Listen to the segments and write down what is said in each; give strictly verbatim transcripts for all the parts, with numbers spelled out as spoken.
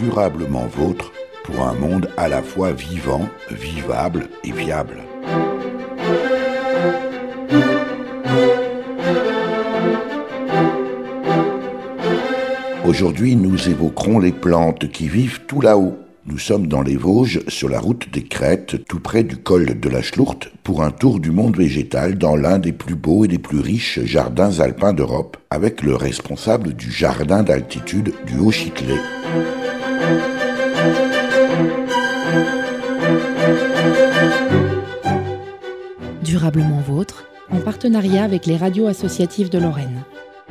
durablement vôtre pour un monde à la fois vivant, vivable et viable. Aujourd'hui, nous évoquerons les plantes qui vivent tout là-haut. Nous sommes dans les Vosges, sur la route des Crêtes, tout près du col de la Schlourte, pour un tour du monde végétal dans l'un des plus beaux et des plus riches jardins alpins d'Europe, avec le responsable du jardin d'altitude du Haut-Châtelet. Durablement vôtre, en partenariat avec les radios associatives de Lorraine.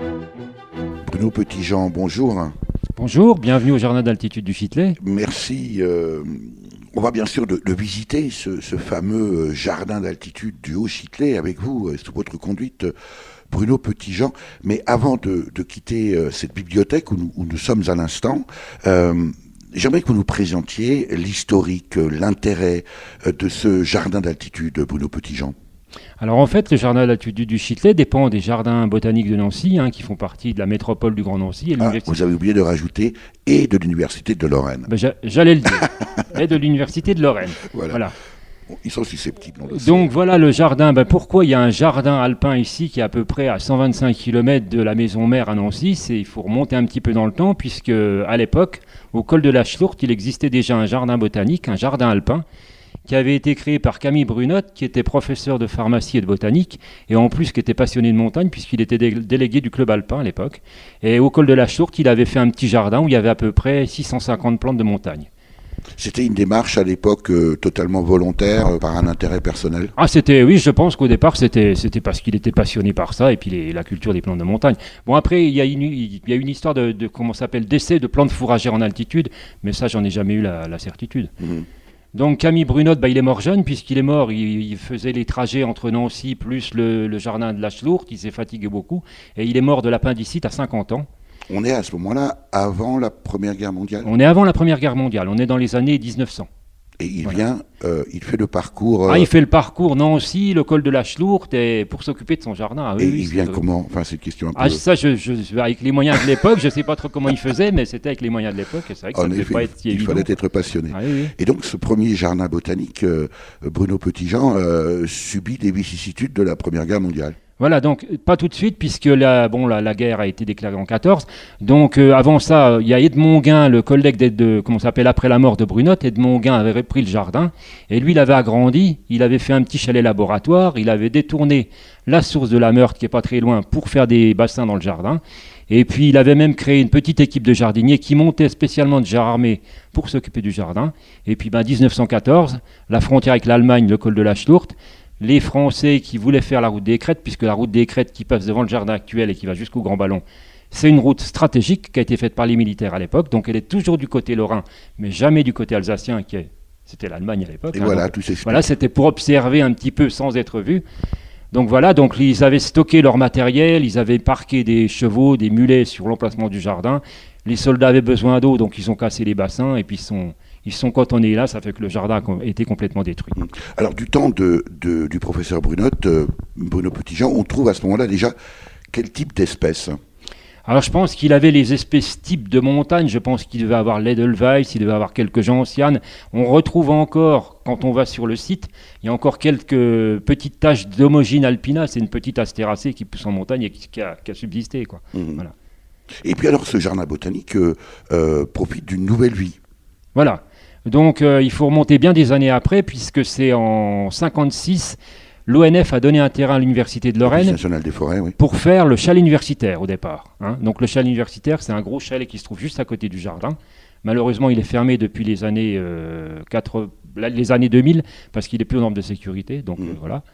Bruno Petitjean, bonjour. Bonjour, bienvenue au jardin d'altitude du Châtelet. Merci. Euh, on va bien sûr de, de visiter ce, ce fameux jardin d'altitude du Haut-Châtelet avec vous, sous votre conduite, Bruno Petitjean. Mais avant de, de quitter cette bibliothèque où nous, où nous sommes à l'instant, euh, j'aimerais que vous nous présentiez l'historique, l'intérêt de ce jardin d'altitude, Bruno Petitjean. Alors en fait, le jardin d'altitude du Châtelet dépend des jardins botaniques de Nancy, hein, qui font partie de la métropole du Grand Nancy. Et ah, vous avez oublié de rajouter « et de l'Université de Lorraine ben, ». J'allais le dire, et de l'Université de Lorraine. Voilà. voilà. Bon, ils sont susceptibles. On le sait. Donc voilà le jardin. Ben, pourquoi il y a un jardin alpin ici qui est à peu près à cent vingt-cinq kilomètres de la maison mère à Nancy? C'est, il faut remonter un petit peu dans le temps, puisque à l'époque, au col de la Schlourte, il existait déjà un jardin botanique, un jardin alpin, qui avait été créé par Camille Brunotte, qui était professeur de pharmacie et de botanique, et en plus qui était passionné de montagne, puisqu'il était dé- délégué du club alpin à l'époque. Et au col de la Schlourte, il avait fait un petit jardin où il y avait à peu près six cent cinquante plantes de montagne. C'était une démarche à l'époque euh, totalement volontaire, euh, par un intérêt personnel? Ah, c'était, oui, je pense qu'au départ, c'était, c'était parce qu'il était passionné par ça, et puis les, la culture des plantes de montagne. Bon, après, il y a une, il y a une histoire de, de comment ça s'appelle, d'essai de plantes fourragères en altitude, mais ça, j'en ai jamais eu la, la certitude. Mmh. Donc Camille Brunotte, bah, il est mort jeune, puisqu'il est mort, il, il faisait les trajets entre Nancy plus le, le jardin de la Schlourte, il s'est fatigué beaucoup, et il est mort de l'appendicite à cinquante ans. On est à ce moment-là avant la Première Guerre mondiale? On est avant la Première Guerre mondiale, on est dans les années dix-neuf cents. Et il voilà. vient, euh, il fait le parcours... Euh... Ah, il fait le parcours Nancy, le col de la Schlourte, et pour s'occuper de son jardin. Ah, oui, et oui, il vient c'est... comment? Enfin, c'est une question un peu... Ah, ça, je, je, avec les moyens de l'époque, je ne sais pas trop comment il faisait, mais c'était avec les moyens de l'époque, et c'est vrai que ça ne devait pas être si il évident. fallait être passionné. Ah, oui, oui. Et donc, ce premier jardin botanique, euh, Bruno Petitjean, euh, subit des vicissitudes de la Première Guerre mondiale. Voilà, donc pas tout de suite, puisque la, bon, la, la guerre a été déclarée en quatorze. Donc euh, avant ça, il y a Edmond Guin, le collègue de, comment ça s'appelle, après la mort de Brunotte. Edmond Guin avait repris le jardin, et lui, il avait agrandi, il avait fait un petit chalet laboratoire, il avait détourné la source de la Meurthe, qui est pas très loin, pour faire des bassins dans le jardin. Et puis il avait même créé une petite équipe de jardiniers qui montait spécialement de Gérardmer pour s'occuper du jardin. Et puis ben, dix-neuf cent quatorze, la frontière avec l'Allemagne, le col de la Schlourte, les Français qui voulaient faire la route des Crêtes, puisque la route des Crêtes qui passe devant le jardin actuel et qui va jusqu'au Grand Ballon, c'est une route stratégique qui a été faite par les militaires à l'époque, donc elle est toujours du côté lorrain, mais jamais du côté alsacien, qui est, c'était l'Allemagne à l'époque. Et hein, voilà, donc, tout s'explique. Voilà, c'était pour observer un petit peu sans être vu. Donc voilà, donc ils avaient stocké leur matériel, ils avaient parqué des chevaux, des mulets sur l'emplacement du jardin. Les soldats avaient besoin d'eau, donc ils ont cassé les bassins et puis ils sont... Ils sont cantonnés là, ça fait que le jardin a été complètement détruit. Alors du temps de, de, du professeur Brunotte, euh, Bruno Petitjean, on trouve à ce moment-là déjà quel type d'espèces? Alors je pense qu'il avait les espèces types de montagne, je pense qu'il devait avoir l'Edelweiss, il devait avoir quelques gentianes. On retrouve encore, quand on va sur le site, il y a encore quelques petites taches d'Homogine alpina, c'est une petite astéracée qui pousse en montagne et qui, qui, a, qui a subsisté, quoi. Mmh. Voilà. Et puis alors ce jardin botanique euh, euh, profite d'une nouvelle vie. Voilà. Donc euh, il faut remonter bien des années après, puisque c'est en cinquante-six, l'O N F a donné un terrain à l'Université de Lorraine nationale des forêts, oui. pour faire le chalet universitaire au départ. Hein. Donc le chalet universitaire, c'est un gros chalet qui se trouve juste à côté du jardin. Malheureusement, il est fermé depuis les années, euh, quatre, les années deux mille, parce qu'il n'est plus aux normes de sécurité. Donc mmh. euh, voilà.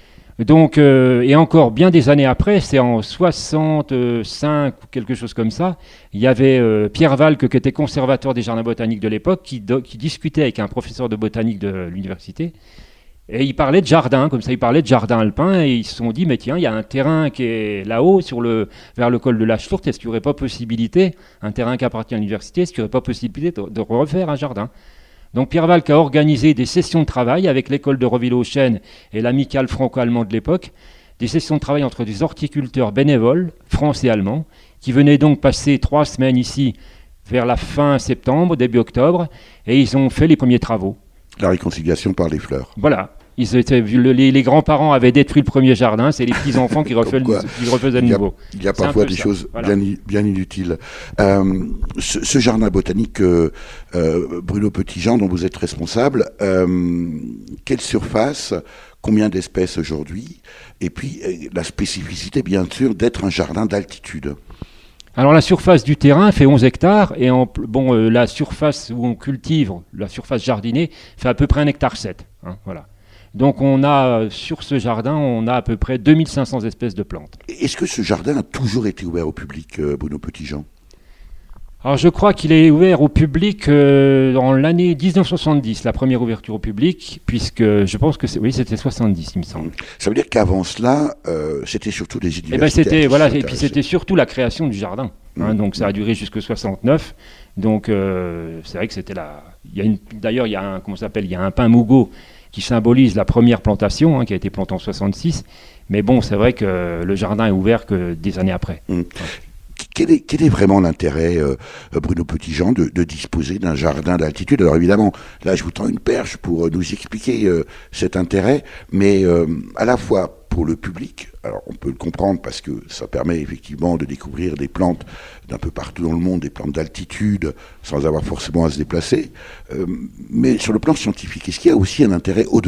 Donc, euh, et encore bien des années après, c'est en soixante-cinq ou quelque chose comme ça, il y avait euh, Pierre Valque, qui était conservateur des jardins botaniques de l'époque, qui, do, qui discutait avec un professeur de botanique de l'université, et il parlait de jardin, comme ça il parlait de jardin alpin, et ils se sont dit, mais tiens, il y a un terrain qui est là-haut, sur le, vers le col de la Schlourte, est-ce qu'il n'y aurait pas possibilité, un terrain qui appartient à l'université, est-ce qu'il n'y aurait pas possibilité de, de refaire un jardin? Donc Pierre Valque a organisé des sessions de travail avec l'école de Reville-aux-Chênes et l'amicale franco-allemande de l'époque, des sessions de travail entre des horticulteurs bénévoles, français et allemands, qui venaient donc passer trois semaines ici vers la fin septembre, début octobre, et ils ont fait les premiers travaux. La réconciliation par les fleurs. Voilà. Ils étaient, les, les grands-parents avaient détruit le premier jardin, c'est les petits-enfants qui, refaisaient, qui refaisaient de nouveau. Il y a parfois des ça. choses voilà. bien, bien inutiles. Euh, ce, ce jardin botanique, euh, euh, Bruno Petitjean, dont vous êtes responsable, euh, quelle surface, combien d'espèces aujourd'hui, et puis euh, la spécificité, bien sûr, d'être un jardin d'altitude. Alors la surface du terrain fait onze hectares, et en, bon, euh, la surface où on cultive, la surface jardinée, fait à peu près un hectare sept. Hein, voilà. Donc on a, sur ce jardin, on a à peu près deux mille cinq cents espèces de plantes. Est-ce que ce jardin a toujours été ouvert au public, euh, Bruno Petitjean ? Alors je crois qu'il est ouvert au public euh, dans l'année dix-neuf cent soixante-dix, la première ouverture au public, puisque je pense que c'est, oui, c'était soixante-dix, il me semble. Ça veut dire qu'avant cela, euh, c'était surtout des universités. Et ben c'était voilà, et puis c'était surtout la création du jardin. Hein, mmh. Donc ça a duré jusqu'à soixante-neuf. Donc euh, c'est vrai que c'était la. Il y a une, d'ailleurs, il y a un comment ça s'appelle, il y a un pin Mougot qui symbolise la première plantation, hein, qui a été plantée en soixante-six. Mais bon, c'est vrai que le jardin est ouvert que des années après. Mmh. Ouais. Quel est, quel est vraiment l'intérêt, euh, Bruno Petitjean, de, de disposer d'un jardin d'altitude ? Alors évidemment, là je vous tends une perche pour nous expliquer euh, cet intérêt, mais euh, à la fois pour le public, alors on peut le comprendre parce que ça permet effectivement de découvrir des plantes d'un peu partout dans le monde, des plantes d'altitude, sans avoir forcément à se déplacer, euh, mais sur le plan scientifique, est-ce qu'il y a aussi un intérêt au-delà ?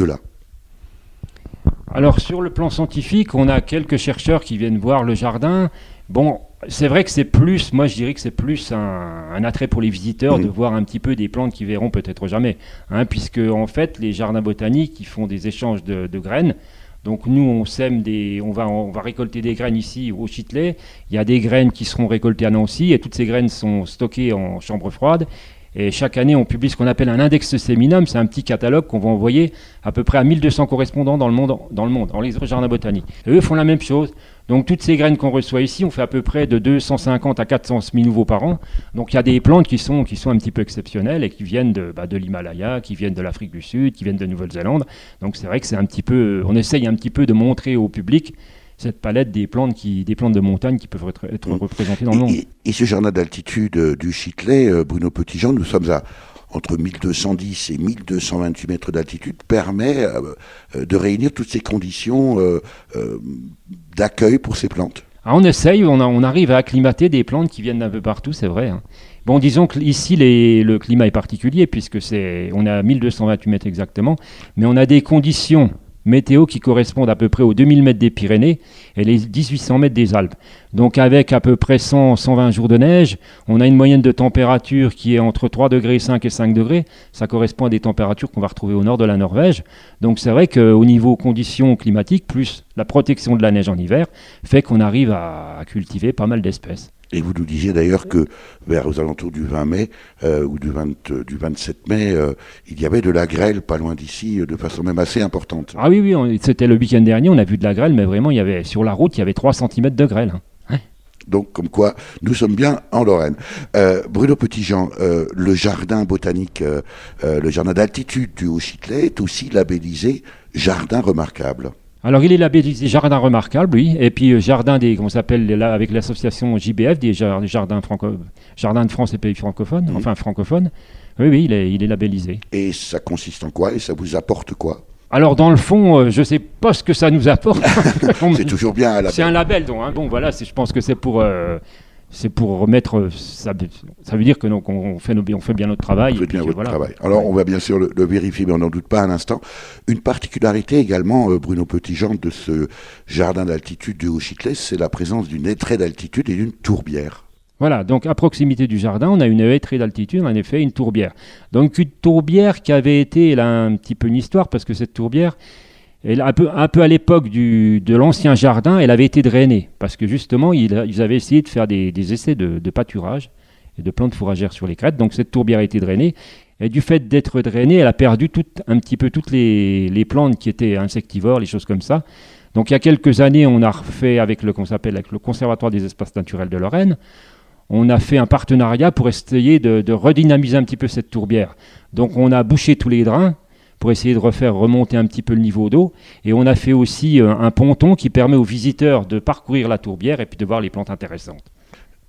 Alors sur le plan scientifique, on a quelques chercheurs qui viennent voir le jardin. Bon, c'est vrai que c'est plus, moi je dirais que c'est plus un, un attrait pour les visiteurs mmh. de voir un petit peu des plantes qu'ils verront peut-être jamais. Hein, puisque en fait, les jardins botaniques, ils font des échanges de, de graines. Donc nous, on sème des, on va, on va récolter des graines ici au Chitelet. Il y a des graines qui seront récoltées à Nancy et toutes ces graines sont stockées en chambre froide. Et chaque année, on publie ce qu'on appelle un index séminum. C'est un petit catalogue qu'on va envoyer à peu près à mille deux cents correspondants dans le monde, dans le monde, dans les jardins botaniques. Et eux font la même chose. Donc toutes ces graines qu'on reçoit ici, on fait à peu près de deux cent cinquante à quatre cents semis nouveaux par an. Donc il y a des plantes qui sont, qui sont un petit peu exceptionnelles et qui viennent de, bah, de l'Himalaya, qui viennent de l'Afrique du Sud, qui viennent de Nouvelle-Zélande. Donc c'est vrai que c'est un petit peu, on essaye un petit peu de montrer au public cette palette des plantes, qui, des plantes de montagne qui peuvent être, être représentées dans le monde. Et, et ce jardin d'altitude euh, du Chitelet, euh, Bruno Petitjean, nous sommes à entre mille deux cent dix et mille deux cent vingt-huit mètres d'altitude, permet euh, euh, de réunir toutes ces conditions euh, euh, d'accueil pour ces plantes. Ah, on essaye, on, a, on arrive à acclimater des plantes qui viennent d'un peu partout, c'est vrai. Hein. Bon, disons qu'ici, les, le climat est particulier, puisque c'est, on est à mille deux cent vingt-huit mètres exactement, mais on a des conditions météo qui correspondent à peu près aux deux mille mètres des Pyrénées et les dix-huit cents mètres des Alpes. Donc avec à peu près cent à cent vingt jours de neige, on a une moyenne de température qui est entre trois degrés cinq et cinq degrés. Ça correspond à des températures qu'on va retrouver au nord de la Norvège. Donc c'est vrai qu'au niveau conditions climatiques, plus la protection de la neige en hiver, fait qu'on arrive à, à cultiver pas mal d'espèces. Et vous nous disiez d'ailleurs que vers aux alentours du vingt mai euh, ou du, vingt, euh, du vingt-sept mai, euh, il y avait de la grêle pas loin d'ici, euh, de façon même assez importante. Ah oui, oui, on, c'était le week-end dernier, on a vu de la grêle, mais vraiment, il y avait, sur la route, il y avait trois centimètres de grêle. Hein. Donc, comme quoi, nous sommes bien en Lorraine. Euh, Bruno Petitjean, euh, le jardin botanique, euh, euh, le jardin d'altitude du Haut-Chitelet est aussi labellisé Jardin remarquable. Alors il est labellisé Jardin remarquable, oui, et puis euh, Jardin des, comment s'appelle là, avec l'association J B F, des jardins, franco, jardins de France et pays francophones, mmh. enfin francophones, oui, oui, il est, il est labellisé. Et ça consiste en quoi et ça vous apporte quoi ? Alors dans le fond, euh, je ne sais pas ce que ça nous apporte. C'est toujours bien un label. C'est un label, donc, hein, bon voilà, c'est, je pense que c'est pour... Euh, C'est pour remettre, ça, ça veut dire que donc on fait, nos, on fait bien notre travail. Vous faites bien que, votre voilà. travail. Alors on va bien sûr le, le vérifier, mais on n'en doute pas un instant. Une particularité également, euh, Bruno Petitjean, de ce jardin d'altitude du Haut-Chitelet, c'est la présence d'une hêtraie d'altitude et d'une tourbière. Voilà, donc à proximité du jardin, on a une hêtraie d'altitude, en effet, une tourbière. Donc une tourbière qui avait été, là, un petit peu une histoire, parce que cette tourbière, elle, un, peu, un peu à l'époque du, de l'ancien jardin, elle avait été drainée, parce que justement, ils, ils avaient essayé de faire des, des essais de, de pâturage et de plantes fourragères sur les crêtes. Donc cette tourbière a été drainée, et du fait d'être drainée, elle a perdu tout, un petit peu toutes les, les plantes qui étaient insectivores, les choses comme ça. Donc il y a quelques années, on a refait avec le, qu'on s'appelle, avec le Conservatoire des espaces naturels de Lorraine, on a fait un partenariat pour essayer de, de redynamiser un petit peu cette tourbière. Donc on a bouché tous les drains, pour essayer de refaire remonter un petit peu le niveau d'eau. Et on a fait aussi euh, un ponton qui permet aux visiteurs de parcourir la tourbière et puis de voir les plantes intéressantes.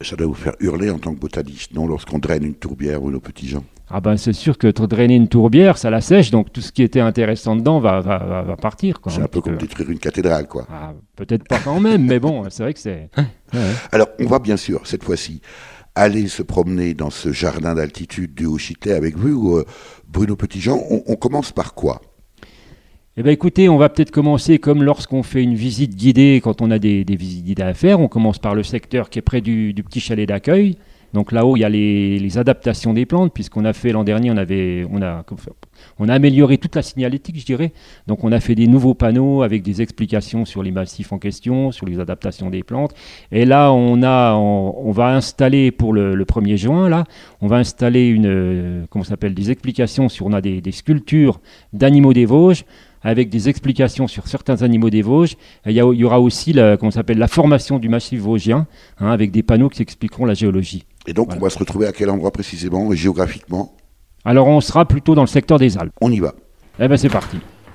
Ça doit vous faire hurler en tant que botaniste, non, lorsqu'on draine une tourbière, Bruno Petitjean? Ah ben c'est sûr que drainer une tourbière, ça la sèche, donc tout ce qui était intéressant dedans va, va, va, va partir. Quoi, c'est un, un peu comme peu. Détruire une cathédrale, quoi. Ah, peut-être pas quand même, mais bon, c'est vrai que c'est... Ouais, ouais. Alors, on va bien sûr, cette fois-ci, aller se promener dans ce jardin d'altitude du Haut-Châtelet avec vous, euh, Bruno Petitjean. On, on commence par quoi? Eh bien écoutez, on va peut-être commencer comme lorsqu'on fait une visite guidée, quand on a des, des visites guidées à faire. On commence par le secteur qui est près du, du petit chalet d'accueil. Donc là-haut, il y a les, les adaptations des plantes, puisqu'on a fait l'an dernier, on, avait, on, a, on a amélioré toute la signalétique, je dirais. Donc on a fait des nouveaux panneaux avec des explications sur les massifs en question, sur les adaptations des plantes. Et là, on, a, on, on va installer pour le, le premier juin, là, on va installer une, comment ça s'appelle, des explications sur, on a des, des sculptures d'animaux des Vosges, avec des explications sur certains animaux des Vosges. Et il, y a, il y aura aussi la, comment ça s'appelle, la formation du massif vosgien, hein, avec des panneaux qui expliqueront la géologie. Et donc, voilà. On va se retrouver à quel endroit précisément, géographiquement? Alors, on sera plutôt dans le secteur des Alpes. On y va. Eh bien, c'est parti.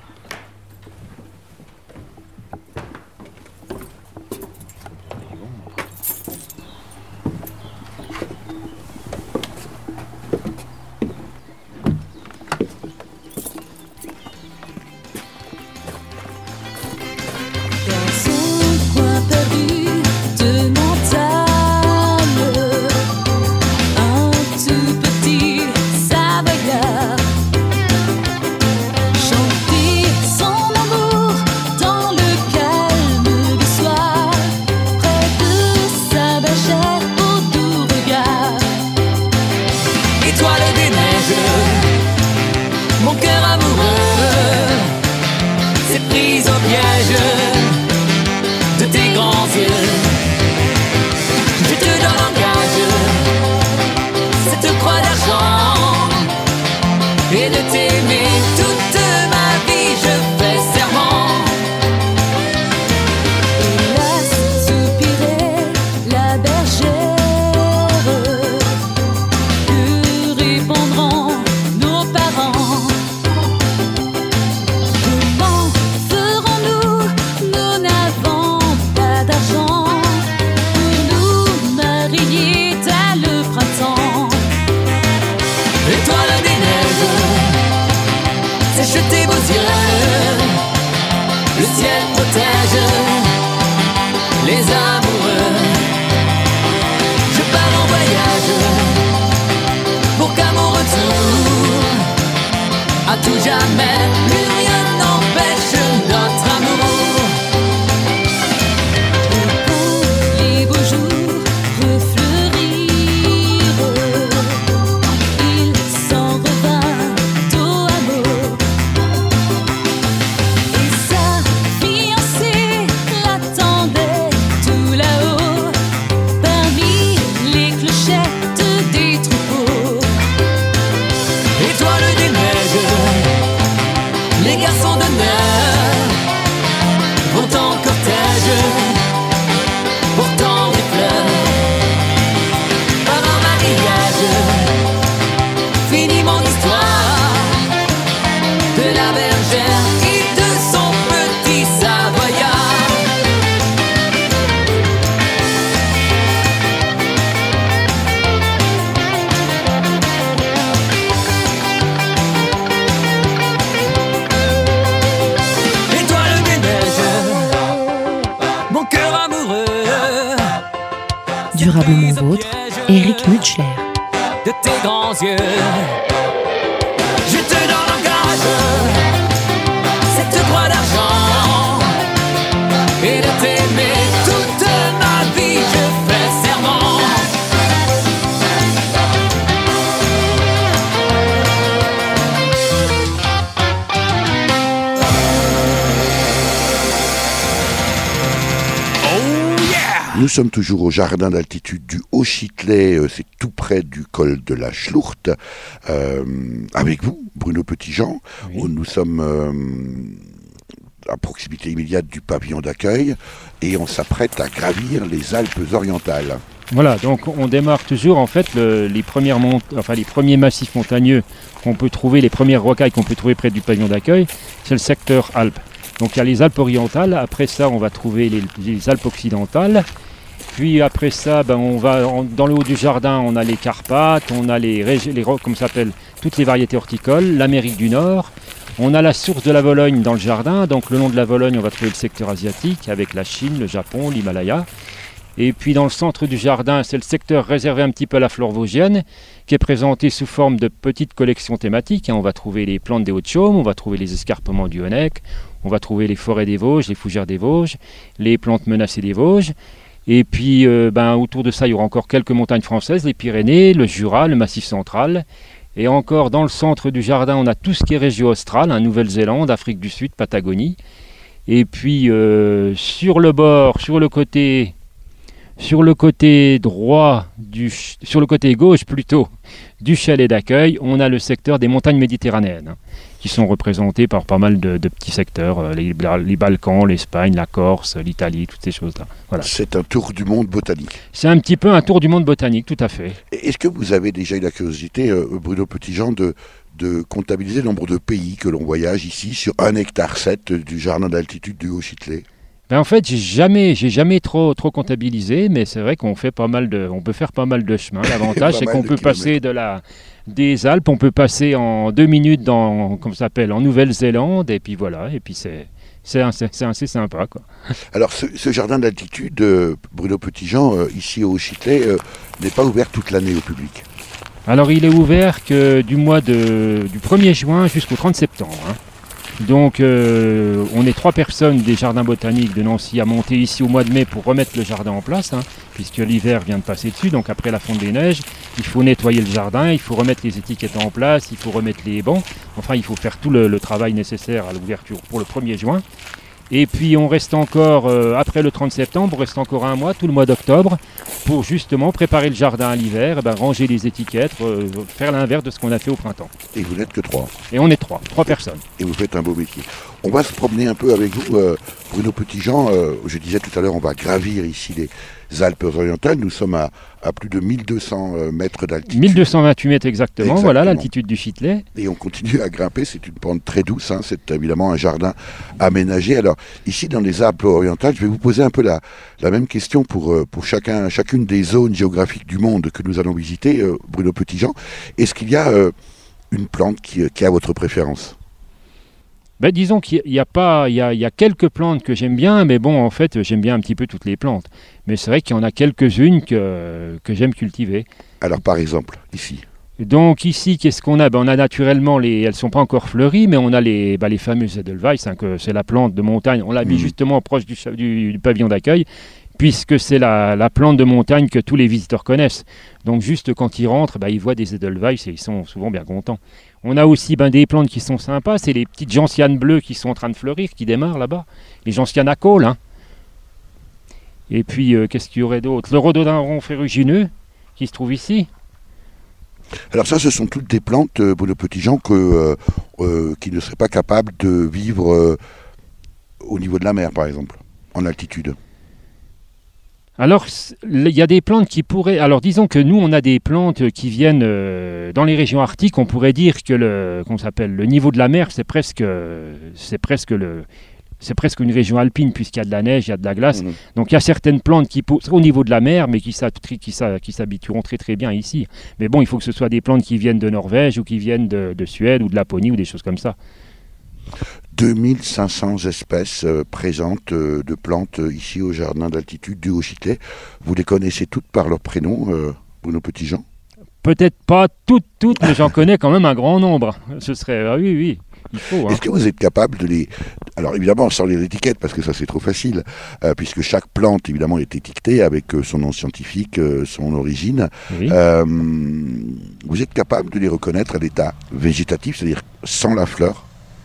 Durablement vôtre, Éric Mutschler. De tes grands yeux, je te donne en gage cette croix d'argent et de t'aimer toute ma vie, je fais serment. Oh yeah! Nous sommes toujours au jardin d'altitude du Haut-Châtelet, c'est tout près du col de la Schlucht. Euh, avec vous, Bruno Petitjean, oui. Où nous sommes euh, à proximité immédiate du pavillon d'accueil et on s'apprête à gravir les Alpes orientales. Voilà, donc on démarre toujours en fait le, les, premières mont- enfin, les premiers massifs montagneux qu'on peut trouver, les premières rocailles qu'on peut trouver près du pavillon d'accueil, c'est le secteur Alpes. Donc il y a les Alpes orientales, après ça on va trouver les, les Alpes occidentales. puis après ça, ben, on va en- dans le haut du jardin, on a les Carpates, on a les, régi- les ro- comme ça s'appelle, toutes les variétés horticoles, l'Amérique du Nord. On a la source de la Vologne dans le jardin, donc le long de la Vologne, on va trouver le secteur asiatique avec la Chine, le Japon, l'Himalaya. Et puis dans le centre du jardin, c'est le secteur réservé un petit peu à la flore vosgienne, qui est présenté sous forme de petites collections thématiques. On va trouver les plantes des Hauts-de-Chaume, on va trouver les escarpements du Honeck, on va trouver les forêts des Vosges, les fougères des Vosges, les plantes menacées des Vosges. Et puis euh, ben, autour de ça, il y aura encore quelques montagnes françaises, les Pyrénées, le Jura, le Massif central. Et encore dans le centre du jardin, on a tout ce qui est région australe, hein, Nouvelle-Zélande, Afrique du Sud, Patagonie. Et puis euh, sur le bord, sur le côté... Sur le côté droit, du, ch- sur le côté gauche plutôt, du chalet d'accueil, on a le secteur des montagnes méditerranéennes, hein, qui sont représentées par pas mal de, de petits secteurs, euh, les, les Balkans, l'Espagne, la Corse, l'Italie, toutes ces choses-là. Voilà. C'est un tour du monde botanique. C'est un petit peu un tour du monde botanique, tout à fait. Et Est-ce que vous avez déjà eu la curiosité, euh, Bruno Petitjean, de, de comptabiliser le nombre de pays que l'on voyage ici sur un hectare sept du jardin d'altitude du Haut-Châtelet? Ben en fait, j'ai jamais, j'ai jamais trop, trop comptabilisé, mais c'est vrai qu'on fait pas mal de, on peut faire pas mal de chemin. L'avantage, Pas c'est mal qu'on de peut kilomètres. passer de la, des Alpes, on peut passer en deux minutes dans, comme ça s'appelle, en Nouvelle-Zélande, et puis voilà, et puis c'est, c'est, assez- c'est assez sympa, quoi. Alors, ce, ce jardin d'altitude, euh, Bruno Petitjean, euh, ici au Haut-Châtelet, euh, n'est pas ouvert toute l'année au public. Alors, il est ouvert que du mois de, du premier juin jusqu'au trente septembre, hein. Donc, euh, on est trois personnes des jardins botaniques de Nancy à monter ici au mois de mai pour remettre le jardin en place, hein, puisque l'hiver vient de passer dessus. Donc, après la fonte des neiges, il faut nettoyer le jardin, il faut remettre les étiquettes en place, il faut remettre les bancs. Enfin, il faut faire tout le, le travail nécessaire à l'ouverture pour le premier juin. Et puis, on reste encore, euh, après le trente septembre, on reste encore un mois, tout le mois d'octobre, pour justement préparer le jardin à l'hiver, et ben, ranger les étiquettes, euh, faire l'inverse de ce qu'on a fait au printemps. Et vous n'êtes que trois. Et on est trois, trois personnes. Et vous faites un beau métier. On va se promener un peu avec vous, euh, Bruno Petitjean. Euh, je disais tout à l'heure, on va gravir ici les Alpes-Orientales. Nous sommes à, à plus de mille deux cents euh, mètres d'altitude. mille deux cent vingt-huit mètres exactement, Exactement. voilà l'altitude du Châtelet. Et on continue à grimper. C'est une pente très douce. Hein. C'est évidemment un jardin aménagé. Alors, ici, dans les Alpes-Orientales, je vais vous poser un peu la, la même question pour, euh, pour chacun, chacune des zones géographiques du monde que nous allons visiter, euh, Bruno Petitjean. Est-ce qu'il y a euh, une plante qui, qui a votre préférence? Ben, disons qu'il y a pas, il y a, il y a quelques plantes que j'aime bien, mais bon, en fait, j'aime bien un petit peu toutes les plantes. Mais c'est vrai qu'il y en a quelques-unes que, que j'aime cultiver. Alors, par exemple, ici. Donc ici, qu'est-ce qu'on a? Ben, on a naturellement, les, elles ne sont pas encore fleuries, mais on a les, ben, les fameuses Edelweiss, hein, que c'est la plante de montagne. On l'a mis Mhm. justement proche du, cha- du- du pavillon d'accueil, puisque c'est la, la plante de montagne que tous les visiteurs connaissent. Donc juste quand ils rentrent, ben, ils voient des Edelweiss et ils sont souvent bien contents. On a aussi ben, des plantes qui sont sympas, c'est les petites gentianes bleues qui sont en train de fleurir, qui démarrent là-bas. Les gentianes à caules, hein. Et puis, euh, qu'est-ce qu'il y aurait d'autre? Le rhododendron ferrugineux, qui se trouve ici. Alors ça, ce sont toutes des plantes, euh, Bruno Petitjean, que, euh, euh, qui ne seraient pas capables de vivre euh, au niveau de la mer, par exemple, en altitude. Alors, c- il y a des plantes qui pourraient... Alors, disons que nous, on a des plantes qui viennent euh, dans les régions arctiques. On pourrait dire que le, qu'on s'appelle, le niveau de la mer, c'est presque, euh, c'est presque le... C'est presque une région alpine puisqu'il y a de la neige, il y a de la glace. Mhm. Donc il y a certaines plantes qui poussent au niveau de la mer mais qui s'habi- qui s'a- qui s'habitueront très très bien ici. Mais bon, il faut que ce soit des plantes qui viennent de Norvège ou qui viennent de, de Suède ou de Laponie ou des choses comme ça. deux mille cinq cents espèces euh, présentes euh, de plantes euh, ici au jardin d'altitude du Haut-Châtelet. Vous les connaissez toutes par leur prénom, euh, Bruno Petitjean? Peut-être pas toutes, toutes, mais j'en connais quand même un grand nombre. Ce serait... Ah oui, oui, il faut. Hein. Est-ce que vous êtes capable de les... Alors évidemment, sans les étiquettes, parce que ça c'est trop facile, euh, puisque chaque plante évidemment est étiquetée avec euh, son nom scientifique, euh, son origine. Oui. Euh, vous êtes capable de les reconnaître à l'état végétatif, c'est-à-dire sans la fleur?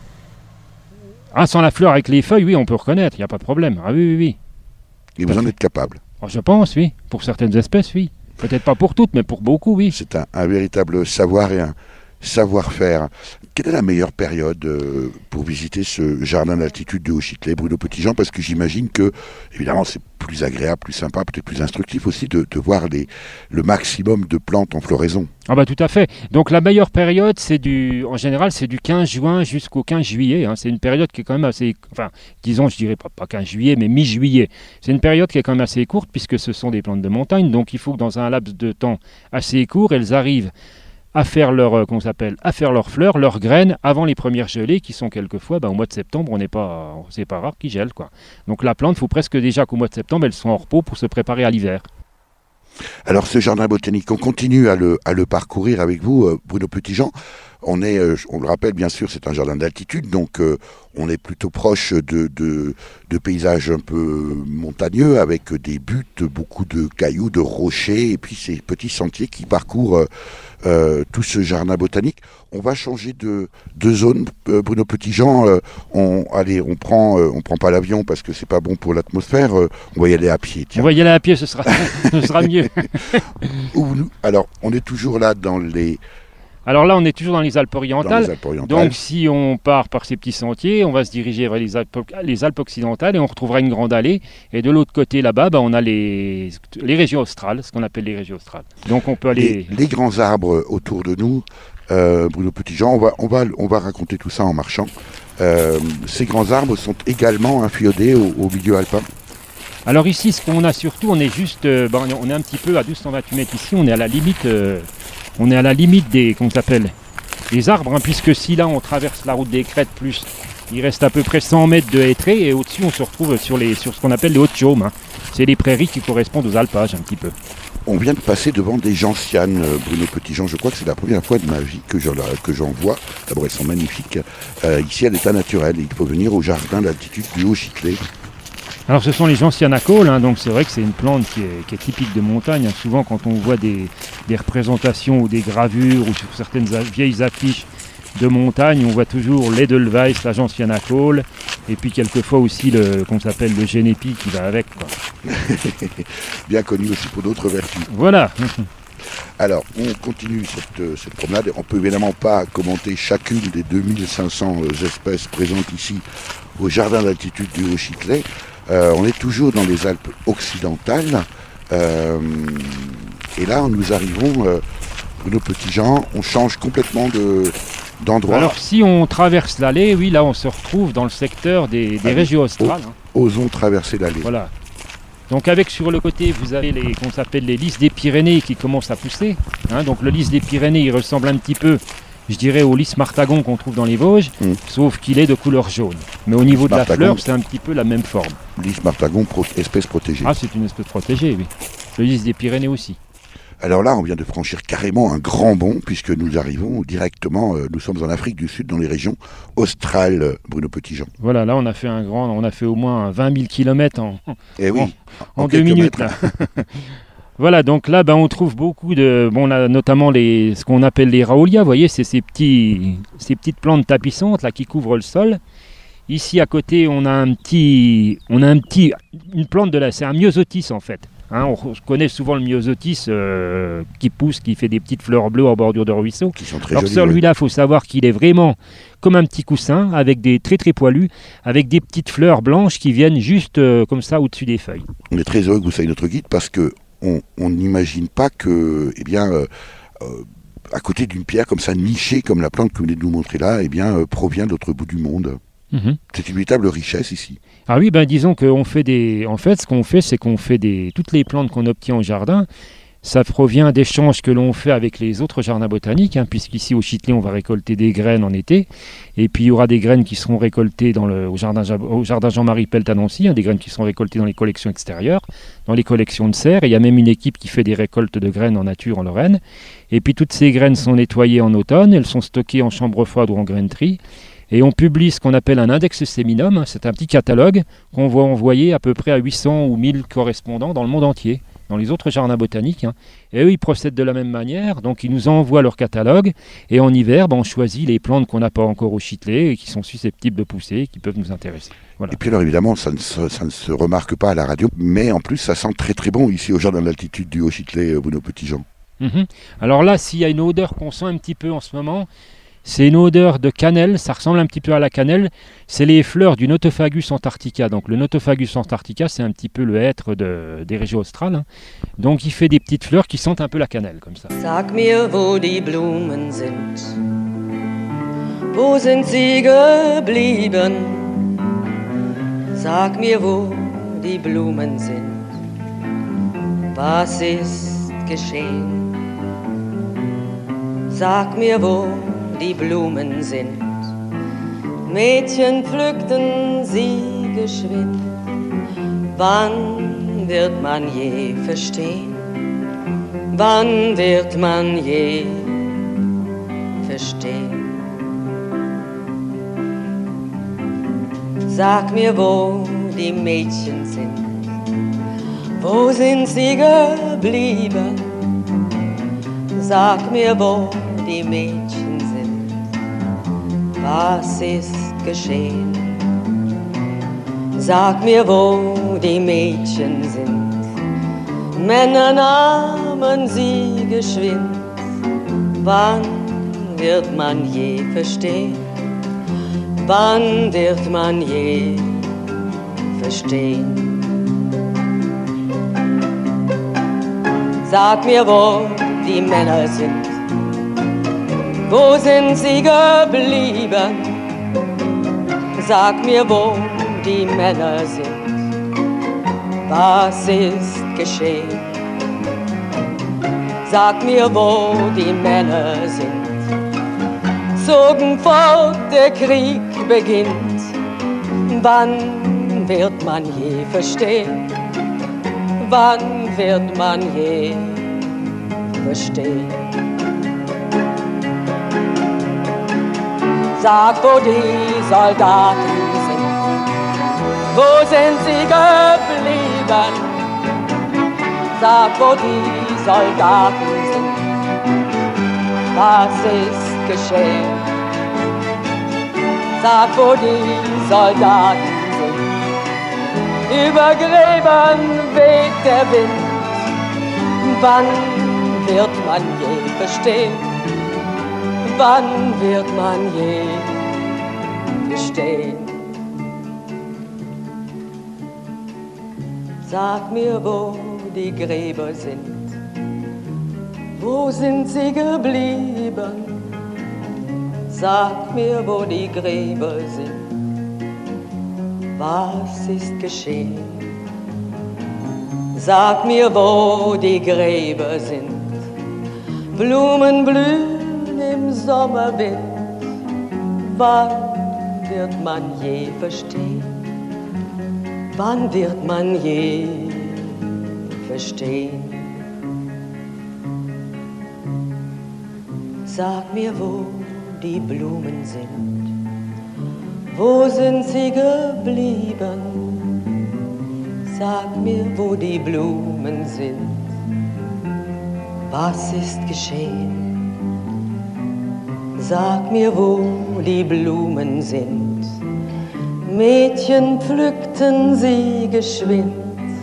Ah, sans la fleur avec les feuilles, oui, on peut reconnaître, il n'y a pas de problème. Ah oui, oui, oui. Et vous en êtes capable? Ah, je pense, oui. Pour certaines espèces, oui. Peut-être pas pour toutes, mais pour beaucoup, oui. C'est un, un véritable savoir et un, savoir-faire. Quelle est la meilleure période euh, pour visiter ce jardin d'altitude du Haut-Châtelet, Bruno Petitjean? Parce que j'imagine que, évidemment, c'est plus agréable, plus sympa, peut-être plus instructif aussi de, de voir les, le maximum de plantes en floraison. Ah bah tout à fait. Donc la meilleure période, c'est du, en général, c'est du quinze juin jusqu'au quinze juillet. Hein. C'est une période qui est quand même assez, enfin, disons, je dirais pas, pas quinze juillet, mais mi-juillet. C'est une période qui est quand même assez courte puisque ce sont des plantes de montagne. Donc il faut que dans un laps de temps assez court, elles arrivent à faire leur, euh, qu'on s'appelle, à faire leurs fleurs, leurs graines avant les premières gelées qui sont quelquefois, ben, au mois de septembre, on n'est pas, c'est pas rare qu'ils gèlent, quoi. Donc la plante, il faut presque déjà qu'au mois de septembre, elles sont en repos pour se préparer à l'hiver. Alors ce jardin botanique, on continue à le, à le parcourir avec vous, euh, Bruno Petitjean. On est, euh, on le rappelle bien sûr, c'est un jardin d'altitude, donc euh, on est plutôt proche de, de, de paysages un peu montagneux avec des buttes, beaucoup de cailloux, de rochers et puis ces petits sentiers qui parcourent euh, euh, tout ce jardin botanique. On va changer de, de zone, euh, Bruno Petitjean. Euh, on, allez, on prend, euh, on prend pas l'avion parce que c'est pas bon pour l'atmosphère. Euh, on va y aller à pied. Tiens. On va y aller à pied, ce sera, ce sera mieux. Alors, on est toujours là dans les. Alors là, on est toujours dans les Alpes-Orientales. Dans les Alpes-Orientales. Donc, si on part par ces petits sentiers, on va se diriger vers les Alpes, les Alpes occidentales et on retrouvera une grande allée. Et de l'autre côté, là-bas, bah, on a les, les régions australes, ce qu'on appelle les régions australes. Donc, on peut aller. Les, les grands arbres autour de nous, euh, Bruno Petitjean, on va, on, va, on va raconter tout ça en marchant. Euh, ces grands arbres sont également inféodés au, au milieu alpin. Alors ici, ce qu'on a surtout, on est juste, euh, bah, on est un petit peu à deux cent vingt-huit mètres ici, on est à la limite, euh, on est à la limite des, comment s'appelle, des arbres, hein, puisque si là on traverse la route des crêtes plus, il reste à peu près cent mètres de hêtraies et au-dessus on se retrouve sur, les, sur ce qu'on appelle les hautes chaumes. Hein. C'est les prairies qui correspondent aux alpages un petit peu. On vient de passer devant des gentianes, Bruno Petitjean. Je crois que c'est la première fois de ma vie que j'en, que j'en vois. D'abord, elles sont magnifiques. Euh, ici, à l'état naturel, il faut venir au jardin d'altitude du Haut-Châtelet. Alors ce sont les gentianacoles, hein, donc c'est vrai que c'est une plante qui est, qui est typique de montagne. Hein. Souvent quand on voit des, des représentations ou des gravures ou sur certaines a- vieilles affiches de montagne, on voit toujours l'Edelweiss, la gentianacole, et puis quelquefois aussi le, qu'on s'appelle le génépi qui va avec, quoi. Bien connu aussi pour d'autres vertus. Voilà. Alors, on continue cette, cette promenade. On ne peut évidemment pas commenter chacune des deux mille cinq cents espèces présentes ici au jardin d'altitude du Haut-Châtelet. Euh, on est toujours dans les Alpes occidentales. Euh, et là, nous arrivons, euh, Bruno Petitjean, on change complètement de, d'endroit. Alors si on traverse l'allée, oui, là on se retrouve dans le secteur des, des Allez, régions australes. Hein. Osons traverser l'allée. Voilà. Donc avec sur le côté, vous avez les, qu'on s'appelle les lys des Pyrénées qui commencent à pousser. Hein. Donc le lys des Pyrénées, il ressemble un petit peu, je dirais, au lys martagon qu'on trouve dans les Vosges, Mm. sauf qu'il est de couleur jaune. Mais au niveau de la Martagon. fleur, c'est un petit peu la même forme. Lys martagon, pro- espèce protégée. Ah, c'est une espèce protégée, oui. Le lys des Pyrénées aussi. Alors là, on vient de franchir carrément un grand bond, puisque nous arrivons directement, euh, nous sommes en Afrique du Sud, dans les régions australes, euh, Bruno Petitjean. Voilà, là on a fait un grand, on a fait au moins vingt mille kilomètres en, Eh oui, en, en deux quelques minutes. mètres. Là. Voilà, donc là, ben, on trouve beaucoup de... Bon, on a notamment les, ce qu'on appelle les Raoulia, vous voyez, c'est ces, petits, ces petites plantes tapissantes là, qui couvrent le sol. Ici, à côté, on a un petit... On a un petit une plante de la... C'est un myosotis, en fait. Hein, on connaît souvent le myosotis euh, qui pousse, qui fait des petites fleurs bleues en bordure de ruisseau. Qui sont très Alors jolies. celui-là, il faut savoir qu'il est vraiment comme un petit coussin, avec des très très poilus, avec des petites fleurs blanches qui viennent juste euh, comme ça au-dessus des feuilles. On est très heureux que vous soyez notre guide, parce que on on n'imagine pas que, eh bien, euh, euh, à côté d'une pierre comme ça, nichée comme la plante que vous venez de nous montrer là, eh bien, euh, provient de l'autre bout du monde. Mm-hmm. C'est une véritable richesse ici. Ah oui, ben disons qu'on fait des... En fait, ce qu'on fait, c'est qu'on fait des... Toutes les plantes qu'on obtient au jardin, ça provient d'échanges que l'on fait avec les autres jardins botaniques, hein, puisqu'ici au Châtelet, on va récolter des graines en été, et puis il y aura des graines qui seront récoltées dans le, au, jardin, au jardin Jean-Marie Pelt à Nancy, hein, des graines qui seront récoltées dans les collections extérieures, dans les collections de serre, et il y a même une équipe qui fait des récoltes de graines en nature en Lorraine, et puis toutes ces graines sont nettoyées en automne, elles sont stockées en chambre froide ou en grainerie, et on publie ce qu'on appelle un index séminum, c'est un petit catalogue qu'on va envoyer à peu près à huit cents ou mille correspondants dans le monde entier, dans les autres jardins botaniques. Hein. Et eux, ils procèdent de la même manière, donc ils nous envoient leur catalogue, et en hiver, ben, on choisit les plantes qu'on n'a pas encore au Châtelet, et qui sont susceptibles de pousser, et qui peuvent nous intéresser. Voilà. Et puis alors évidemment, ça ne, se, ça ne se remarque pas à la radio, mais en plus ça sent très très bon ici au jardin d'altitude du Haut-Châtelet, Bruno Petitjean. Mmh. Alors là, s'il y a une odeur qu'on sent un petit peu en ce moment, c'est une odeur de cannelle, ça ressemble un petit peu à la cannelle. C'est les fleurs du Notophagus antarctica. Donc le Notophagus antarctica, c'est un petit peu le hêtre de, des régions australes. Hein. Donc il fait des petites fleurs qui sentent un peu la cannelle, comme ça. Sag mir, wo die Blumen sind. Wo sind sie geblieben? Sag mir, wo die Blumen sind. Was ist geschehen? Sag mir, wo die Blumen sind. Mädchen pflückten sie geschwind. Wann wird man je verstehen? Wann wird man je verstehen? Sag mir, wo die Mädchen sind. Wo sind sie geblieben? Sag mir, wo die Mädchen sind. Was ist geschehen? Sag mir, wo die Mädchen sind. Männer nahmen sie geschwind. Wann wird man je verstehen? Wann wird man je verstehen? Sag mir, wo die Männer sind. Wo sind sie geblieben? Sag mir, wo die Männer sind. Was ist geschehen? Sag mir, wo die Männer sind. Zogen fort, der Krieg beginnt. Wann wird man je verstehen? Wann wird man je verstehen? Sag, wo die Soldaten sind. Wo sind sie geblieben? Sag, wo die Soldaten sind. Was ist geschehen? Sag, wo die Soldaten sind. Über Gräbern weht der Wind. Wann wird man je verstehen? Wann wird man je verstehen? Sag mir, wo die Gräber sind. Wo sind sie geblieben? Sag mir, wo die Gräber sind. Was ist geschehen? Sag mir, wo die Gräber sind. Blumen blühen im Sommerwind. Wann wird man je verstehen? Wann wird man je verstehen? Sag mir, wo die Blumen sind. Wo sind sie geblieben? Sag mir, wo die Blumen sind. Was ist geschehen? Sag mir, wo die Blumen sind. Mädchen pflückten sie geschwind.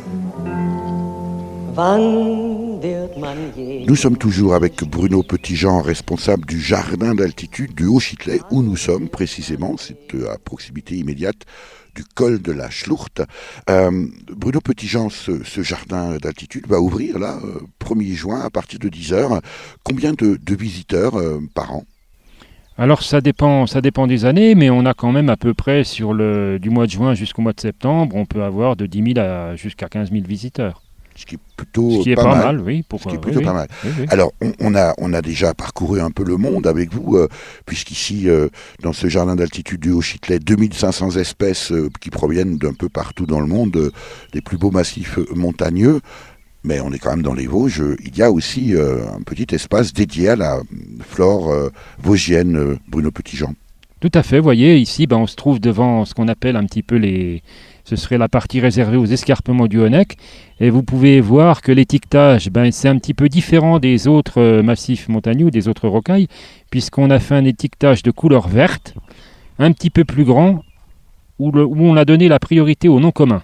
Wann wird man je... Nous sommes toujours avec Bruno Petitjean, responsable du jardin d'altitude du Haut-Châtelet, où nous sommes précisément, c'est à proximité immédiate du col de la Schlucht. Euh, Bruno Petitjean, ce, ce jardin d'altitude va ouvrir là, euh, premier juin à partir de dix heures. Combien de, de visiteurs euh, par an? Alors ça dépend, ça dépend des années, mais on a quand même à peu près sur le, du mois de juin jusqu'au mois de septembre, on peut avoir de dix mille à jusqu'à quinze mille visiteurs. Ce qui est plutôt Ce qui est pas, pas mal. mal, oui. Pour, Ce qui est oui, plutôt oui, pas mal. oui, oui. Alors, on, on, a, on a déjà parcouru un peu le monde avec vous, euh, puisqu'ici, euh, dans ce jardin d'altitude du Haut-Châtelet, deux mille cinq cents espèces euh, qui proviennent d'un peu partout dans le monde, euh, des plus beaux massifs euh, montagneux. Mais on est quand même dans les Vosges. Il y a aussi euh, un petit espace dédié à la flore euh, vosgienne, euh, Bruno Petitjean. Tout à fait, vous voyez, ici, ben, on se trouve devant ce qu'on appelle un petit peu les... Ce serait la partie réservée aux escarpements du Honeck. Et vous pouvez voir que l'étiquetage, ben, c'est un petit peu différent des autres euh, massifs montagneux ou des autres rocailles, puisqu'on a fait un étiquetage de couleur verte, un petit peu plus grand, où, le, où on a donné la priorité aux noms communs.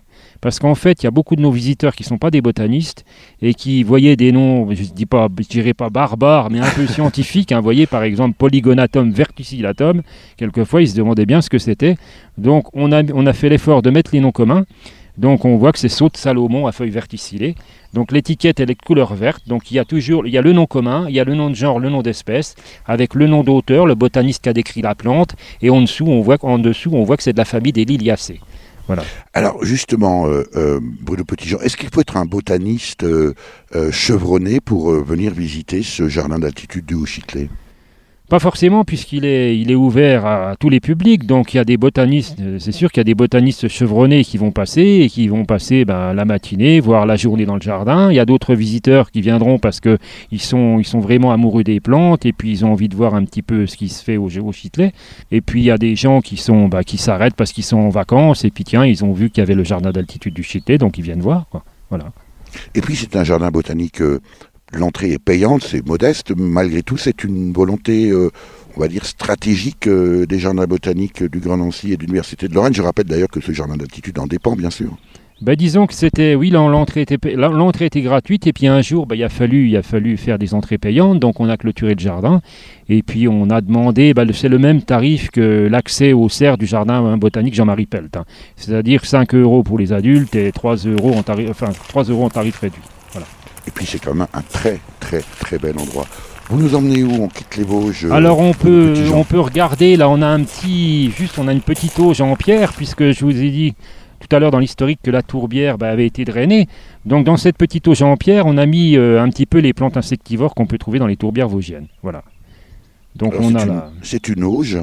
Parce qu'en fait, il y a beaucoup de nos visiteurs qui ne sont pas des botanistes et qui voyaient des noms, je ne dis pas, je dirais pas barbares, mais un peu scientifiques. Hein. Vous voyez, par exemple, Polygonatum verticillatum. Quelquefois, ils se demandaient bien ce que c'était. Donc, on a, on a fait l'effort de mettre les noms communs. Donc, on voit que c'est saute Salomon à feuilles verticillées. Donc, l'étiquette, elle est de couleur verte. Donc, il y a toujours il y a le nom commun, il y a le nom de genre, le nom d'espèce, avec le nom d'auteur, le botaniste qui a décrit la plante. Et en dessous, on voit, en dessous, on voit que c'est de la famille des Liliacées. Voilà. Alors justement, euh, euh, Bruno Petitjean, est-ce qu'il faut être un botaniste euh, euh, chevronné pour euh, venir visiter ce jardin d'altitude du Haut-Châtelet ? Pas forcément, puisqu'il est, il est ouvert à, à tous les publics. Donc il y a des botanistes, euh, c'est sûr qu'il y a des botanistes chevronnés qui vont passer et qui vont passer ben, la matinée, voire la journée dans le jardin. Il y a d'autres visiteurs qui viendront parce qu'ils sont, ils sont vraiment amoureux des plantes et puis ils ont envie de voir un petit peu ce qui se fait au, au Châtelet. Et puis il y a des gens qui, sont, ben, qui s'arrêtent parce qu'ils sont en vacances et puis tiens, ils ont vu qu'il y avait le jardin d'altitude du Châtelet, donc ils viennent voir, quoi. Voilà. Et puis c'est un jardin botanique... Euh... L'entrée est payante, c'est modeste. Malgré tout, c'est une volonté, euh, on va dire, stratégique euh, des jardins botaniques du Grand Nancy et de l'Université de Lorraine. Je rappelle d'ailleurs que ce jardin d'altitude en dépend, bien sûr. Ben, disons que c'était, oui, l'entrée était, l'entrée était gratuite et puis un jour, ben, il a fallu, il a fallu faire des entrées payantes, donc on a clôturé le jardin et puis on a demandé, ben, c'est le même tarif que l'accès aux serres du jardin botanique Jean-Marie Pelt, hein. C'est-à-dire cinq euros pour les adultes et trois euros en tarif, enfin, trois euros en tarif réduit. Voilà. Et puis c'est quand même un très très très bel endroit. Vous nous emmenez où? On quitte les Vosges? Alors on peut, on peut regarder, là on a un petit, juste on a une petite auge en pierre, puisque je vous ai dit tout à l'heure dans l'historique que la tourbière bah, avait été drainée. Donc dans cette petite auge en pierre, on a mis euh, un petit peu les plantes insectivores qu'on peut trouver dans les tourbières vosgiennes. Voilà. Donc Alors, on c'est a une, la... c'est une auge,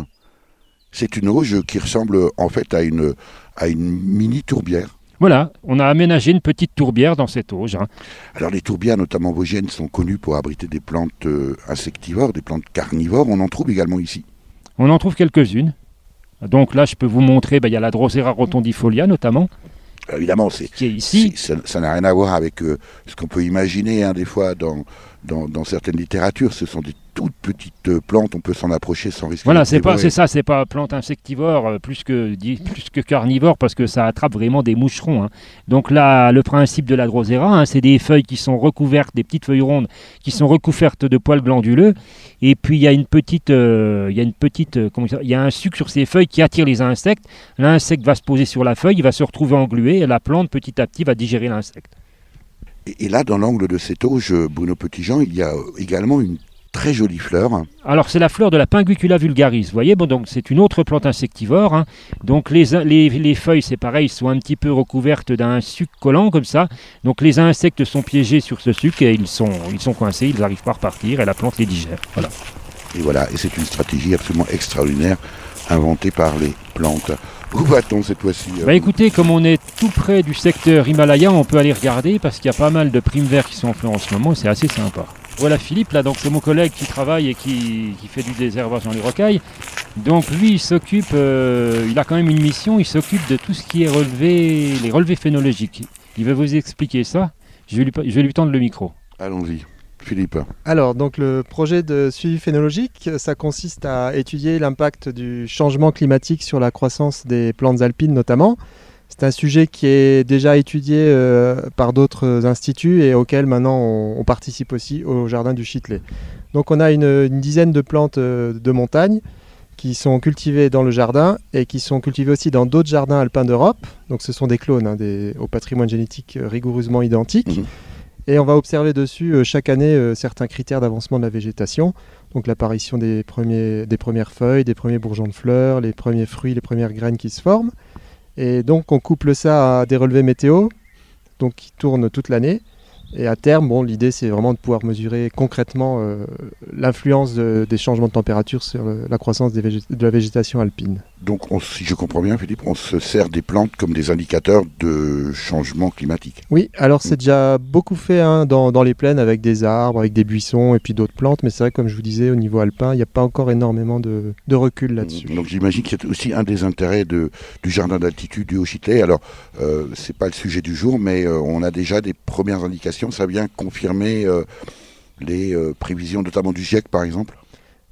c'est une auge qui ressemble en fait à une, à une mini tourbière. Voilà, on a aménagé une petite tourbière dans cette auge. Hein. Alors les tourbières, notamment vosgiennes, sont connues pour abriter des plantes euh, insectivores, des plantes carnivores. On en trouve également ici. On en trouve quelques-unes. Donc là, je peux vous montrer, ben, y a la Drosera rotondifolia notamment. Alors, évidemment, c'est, qui est ici. C'est, ça, ça n'a rien à voir avec euh, ce qu'on peut imaginer hein, des fois dans, dans, dans certaines littératures. Ce sont des toutes petites euh, plantes, on peut s'en approcher sans risquer. Voilà, c'est pas, c'est ça, c'est pas plante insectivore euh, plus que plus que carnivore parce que ça attrape vraiment des moucherons. Hein. Donc là, le principe de la Drosera, hein, c'est des feuilles qui sont recouvertes, des petites feuilles rondes qui sont recouvertes de poils glanduleux. Et puis il y a une petite, euh, il y a une petite, euh, comment il y a un sucre sur ces feuilles qui attire les insectes. L'insecte va se poser sur la feuille, il va se retrouver englué et la plante petit à petit va digérer l'insecte. Et, et là, dans l'angle de cette auge, Bruno Petitjean, il y a également une très jolie fleur. Alors c'est la fleur de la Pinguicula vulgaris, vous voyez, bon, donc c'est une autre plante insectivore. Hein. Donc les, les, les feuilles, c'est pareil, sont un petit peu recouvertes d'un sucre collant comme ça. Donc les insectes sont piégés sur ce sucre et ils sont, ils sont coincés, ils n'arrivent pas à repartir et la plante les digère. Voilà. Et voilà, et c'est une stratégie absolument extraordinaire inventée par les plantes. Où va-t-on cette fois-ci euh... Bah écoutez, comme on est tout près du secteur Himalaya, on peut aller regarder parce qu'il y a pas mal de primes verts qui sont en fleurs en ce moment et c'est assez sympa. Voilà Philippe, là, donc c'est mon collègue qui travaille et qui, qui fait du désherbage dans les rocailles. Donc lui, il s'occupe, euh, il a quand même une mission, il s'occupe de tout ce qui est relevé, les relevés phénologiques. Il va vous expliquer ça. Je vais lui, je vais lui tendre le micro. Allons-y, Philippe. Alors, donc le projet de suivi phénologique, ça consiste à étudier l'impact du changement climatique sur la croissance des plantes alpines notamment. C'est un sujet qui est déjà étudié euh, par d'autres instituts et auquel maintenant on, on participe aussi au jardin du Châtelet. Donc on a une, une dizaine de plantes euh, de montagne qui sont cultivées dans le jardin et qui sont cultivées aussi dans d'autres jardins alpins d'Europe. Donc ce sont des clones hein, des, au patrimoine génétique rigoureusement identique. Mmh. Et on va observer dessus euh, chaque année euh, certains critères d'avancement de la végétation. Donc l'apparition des, premiers, des premières feuilles, des premiers bourgeons de fleurs, les premiers fruits, les premières graines qui se forment. Et donc on couple ça à des relevés météo, donc qui tournent toute l'année. Et à terme, bon, l'idée c'est vraiment de pouvoir mesurer concrètement euh, l'influence de, des changements de température sur le, la croissance des végé- de la végétation alpine. Donc on, si je comprends bien Philippe, on se sert des plantes comme des indicateurs de changement climatique. Oui, alors c'est mmh. déjà beaucoup fait hein, dans, dans les plaines avec des arbres, avec des buissons et puis d'autres plantes. Mais c'est vrai, comme je vous disais, au niveau alpin, il n'y a pas encore énormément de, de recul là-dessus. Donc j'imagine que c'est aussi un des intérêts de, du jardin d'altitude du Haut-Châtelet. Alors euh, c'est pas le sujet du jour, mais euh, on a déjà des premières indications. Ça vient confirmer euh, les euh, prévisions, notamment du GIEC par exemple?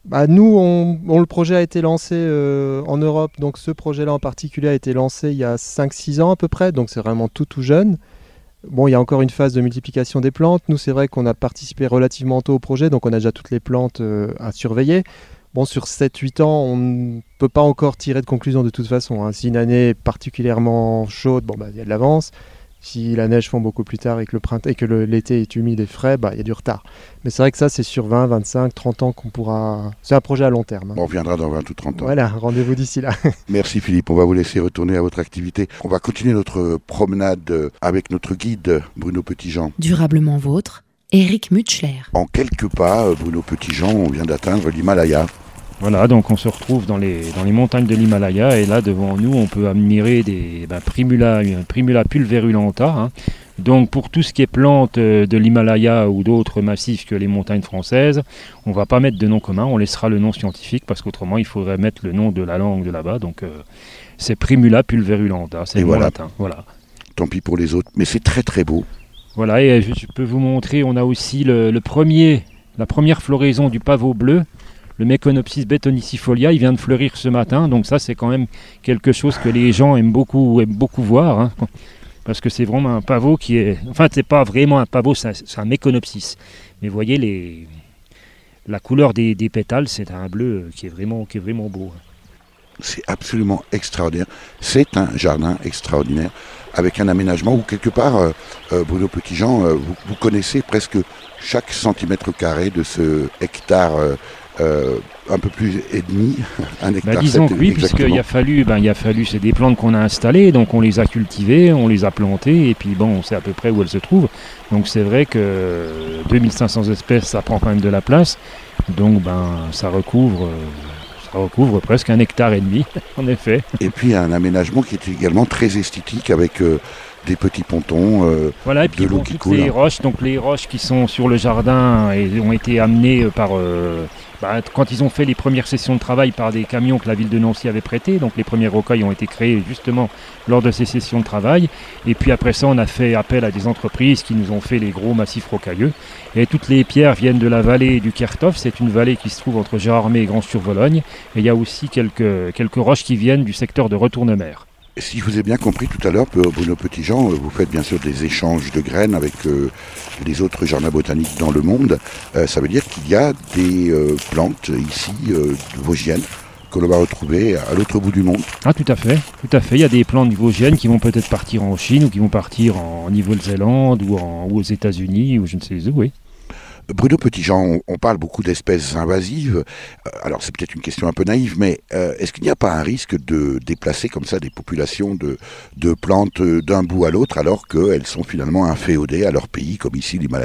Bah, nous, on, on, le projet a été lancé euh, en Europe, donc ce projet-là en particulier a été lancé il y a cinq six ans à peu près, donc c'est vraiment tout tout jeune. Bon, il y a encore une phase de multiplication des plantes. Nous, c'est vrai qu'on a participé relativement tôt au projet, donc on a déjà toutes les plantes euh, à surveiller. Bon, sur sept huit ans, on ne peut pas encore tirer de conclusion de toute façon. Hein. Si une année est particulièrement chaude, bon, bah, y a de l'avance. Si la neige fond beaucoup plus tard et que, le printemps, et que le, l'été est humide et frais, bah, y a du retard. Mais c'est vrai que ça, c'est sur vingt, vingt-cinq, trente ans qu'on pourra... C'est un projet à long terme. Hein. On reviendra dans vingt ou trente ans. Voilà, rendez-vous d'ici là. Merci Philippe, on va vous laisser retourner à votre activité. On va continuer notre promenade avec notre guide Bruno Petitjean. Durablement vôtre, Éric Mutschler. En quelques pas, Bruno Petitjean, on vient d'atteindre l'Himalaya. Voilà, donc on se retrouve dans les, dans les montagnes de l'Himalaya et là devant nous on peut admirer des ben, Primula, Primula pulverulenta. Hein. Donc pour tout ce qui est plantes de l'Himalaya ou d'autres massifs que les montagnes françaises, on ne va pas mettre de nom commun, on laissera le nom scientifique parce qu'autrement il faudrait mettre le nom de la langue de là-bas. Donc euh, c'est Primula pulverulenta, c'est et le voilà. nom latin. Voilà. Tant pis pour les autres, mais c'est très très beau. Voilà, et je, je peux vous montrer, on a aussi le, le premier, la première floraison du pavot bleu. Le Meconopsis betonicifolia, il vient de fleurir ce matin, donc ça c'est quand même quelque chose que les gens aiment beaucoup, aiment beaucoup voir, hein, parce que c'est vraiment un pavot qui est... Enfin, c'est pas vraiment un pavot, c'est un, c'est un Meconopsis. Mais vous voyez, les, la couleur des, des pétales, c'est un bleu qui est vraiment, qui est vraiment beau. C'est absolument extraordinaire. C'est un jardin extraordinaire, avec un aménagement où quelque part, euh, euh, Bruno Petitjean, euh, vous, vous connaissez presque chaque centimètre carré de ce hectare... Euh, Euh, un peu plus et demi, un hectare. Bah, disons que oui, puisqu'il a fallu, ben, il a fallu, c'est des plantes qu'on a installées, donc on les a cultivées, on les a plantées, et puis bon, on sait à peu près où elles se trouvent. Donc c'est vrai que deux mille cinq cents espèces, ça prend quand même de la place, donc ben, ça recouvre, ça recouvre presque un hectare et demi, en effet. Et puis un aménagement qui est également très esthétique avec euh, des petits pontons, euh, voilà, et puis de l'eau bon, qui toutes coule. Les roches, donc les roches qui sont sur le jardin et ont été amenées par... Euh, Bah, quand ils ont fait les premières sessions de travail par des camions que la ville de Nancy avait prêtés, donc les premiers recueils ont été créés justement lors de ces sessions de travail. Et puis après ça, on a fait appel à des entreprises qui nous ont fait les gros massifs rocailleux. Et toutes les pierres viennent de la vallée du Kerthoff, c'est une vallée qui se trouve entre Gérardmer et Grand-sur-Vologne. Et il y a aussi quelques, quelques roches qui viennent du secteur de Retournemer. Si je vous ai bien compris tout à l'heure, Bruno Petitjean, vous faites bien sûr des échanges de graines avec euh, les autres jardins botaniques dans le monde. Euh, ça veut dire qu'il y a des euh, plantes ici, euh, vosgiennes, que l'on va retrouver à l'autre bout du monde. Ah tout à fait, tout à fait. Il y a des plantes vosgiennes qui vont peut-être partir en Chine ou qui vont partir en Nouvelle-Zélande ou, en, ou aux États-Unis ou je ne sais où, oui. Bruno Petitjean, on, on parle beaucoup d'espèces invasives. Alors c'est peut-être une question un peu naïve, mais euh, est-ce qu'il n'y a pas un risque de déplacer comme ça des populations de, de plantes d'un bout à l'autre alors qu'elles sont finalement inféodées à leur pays, comme ici l'Himalaya ?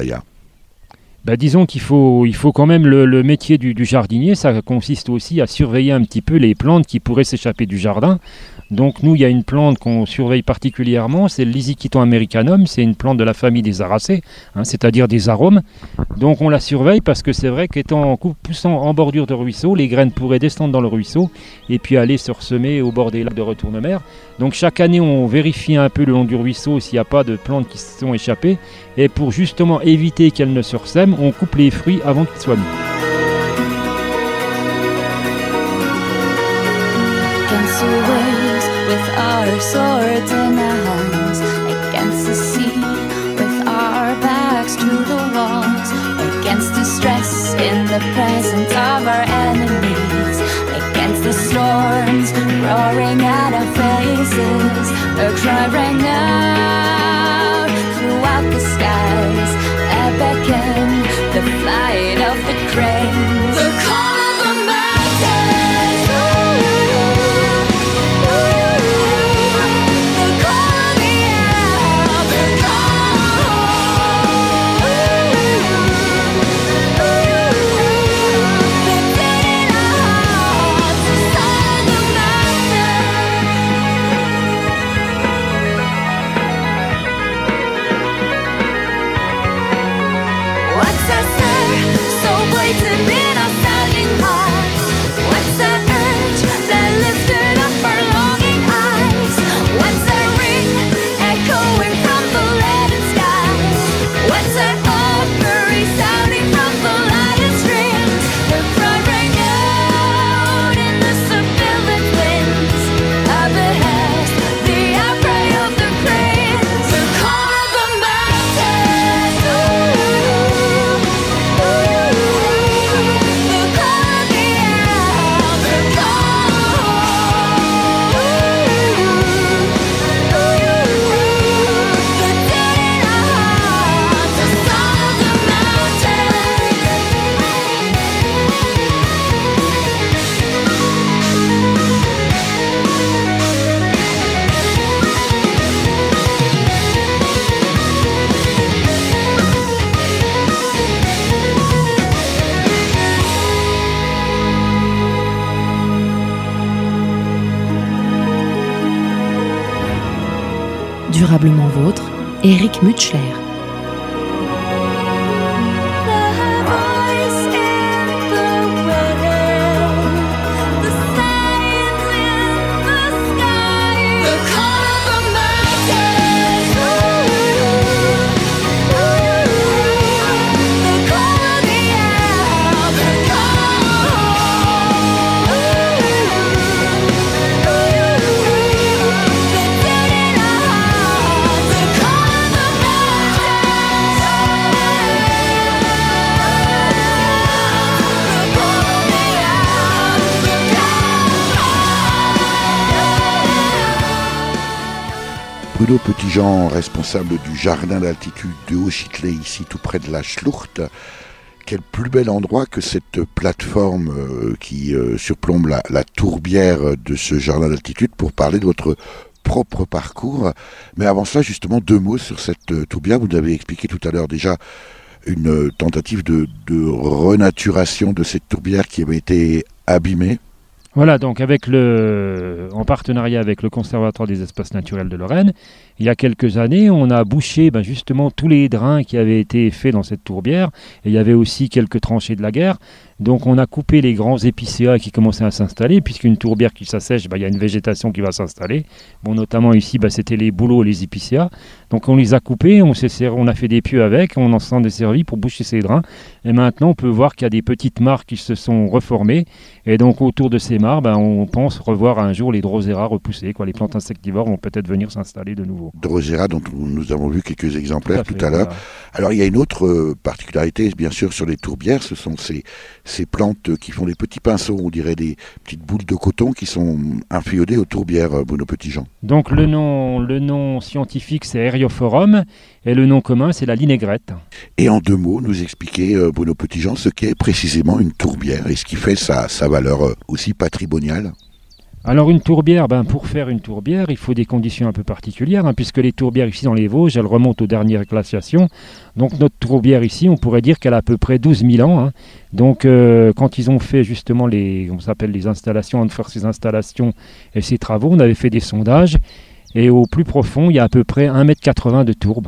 Bah, disons qu'il faut, il faut quand même le, le métier du, du jardinier, ça consiste aussi à surveiller un petit peu les plantes qui pourraient s'échapper du jardin. Donc nous, il y a une plante qu'on surveille particulièrement, c'est le Lysichiton americanum, c'est une plante de la famille des aracées, hein, c'est-à-dire des arômes. Donc on la surveille parce que c'est vrai qu'étant poussant en bordure de ruisseau, les graines pourraient descendre dans le ruisseau et puis aller se ressemer au bord des lacs de Retournemer. Donc chaque année, on vérifie un peu le long du ruisseau s'il n'y a pas de plantes qui se sont échappées. Et pour justement éviter qu'elles ne se ressèment, on coupe les fruits avant qu'ils soient mis. With our swords in our hands, against the sea, with our backs to the walls, against distress in the presence of our enemies, against the storms roaring at our faces, a cry rang out throughout the skies, a beckon, the flight of the crane, the call of the mountains. What's that offering sounding from the lightest streams? The cry rang out. Durablement vôtre, Éric Mutschler. Bruno Petitjean, responsable du jardin d'altitude de Haut-Châtelet, ici tout près de la Schlucht. Quel plus bel endroit que cette plateforme euh, qui euh, surplombe la, la tourbière de ce jardin d'altitude pour parler de votre propre parcours. Mais avant cela, justement, deux mots sur cette euh, tourbière. Vous avez expliqué tout à l'heure déjà une euh, tentative de, de renaturation de cette tourbière qui avait été abîmée. Voilà, donc avec le, en partenariat avec le Conservatoire des espaces naturels de Lorraine, il y a quelques années, on a bouché ben, justement tous les drains qui avaient été faits dans cette tourbière. Et il y avait aussi quelques tranchées de la guerre. Donc on a coupé les grands épicéas qui commençaient à s'installer, puisqu'une tourbière qui s'assèche, ben, il y a une végétation qui va s'installer. Bon, notamment ici, ben, c'était les bouleaux et les épicéas. Donc on les a coupés, on, s'est, on a fait des pieux avec, on en s'en est servi pour boucher ces drains. Et maintenant, on peut voir qu'il y a des petites mares qui se sont reformées. Et donc autour de ces mares, ben, on pense revoir un jour les Drosera repousser. Quoi. Les plantes insectivores vont peut-être venir s'installer de nouveau. Drosera, dont nous avons vu quelques exemplaires tout à, tout à l'heure. Voilà. Alors il y a une autre euh, particularité, bien sûr, sur les tourbières, ce sont ces, ces plantes qui font des petits pinceaux, on dirait des petites boules de coton qui sont inféodées aux tourbières, Bruno Petitjean. Donc le nom, le nom scientifique c'est Eriophorum et le nom commun c'est la linaigrette. Et en deux mots, nous expliquer, euh, Bruno Petitjean, ce qu'est précisément une tourbière et ce qui fait sa, sa valeur euh, aussi patrimoniale. Alors une tourbière, ben pour faire une tourbière, il faut des conditions un peu particulières, hein, puisque les tourbières ici dans les Vosges, elles remontent aux dernières glaciations. Donc notre tourbière ici, on pourrait dire qu'elle a à peu près douze mille ans. Hein. Donc euh, quand ils ont fait justement les, on s'appelle les installations, on faire ces installations et ces travaux, on avait fait des sondages, et au plus profond, il y a à peu près un mètre quatre-vingts de tourbe.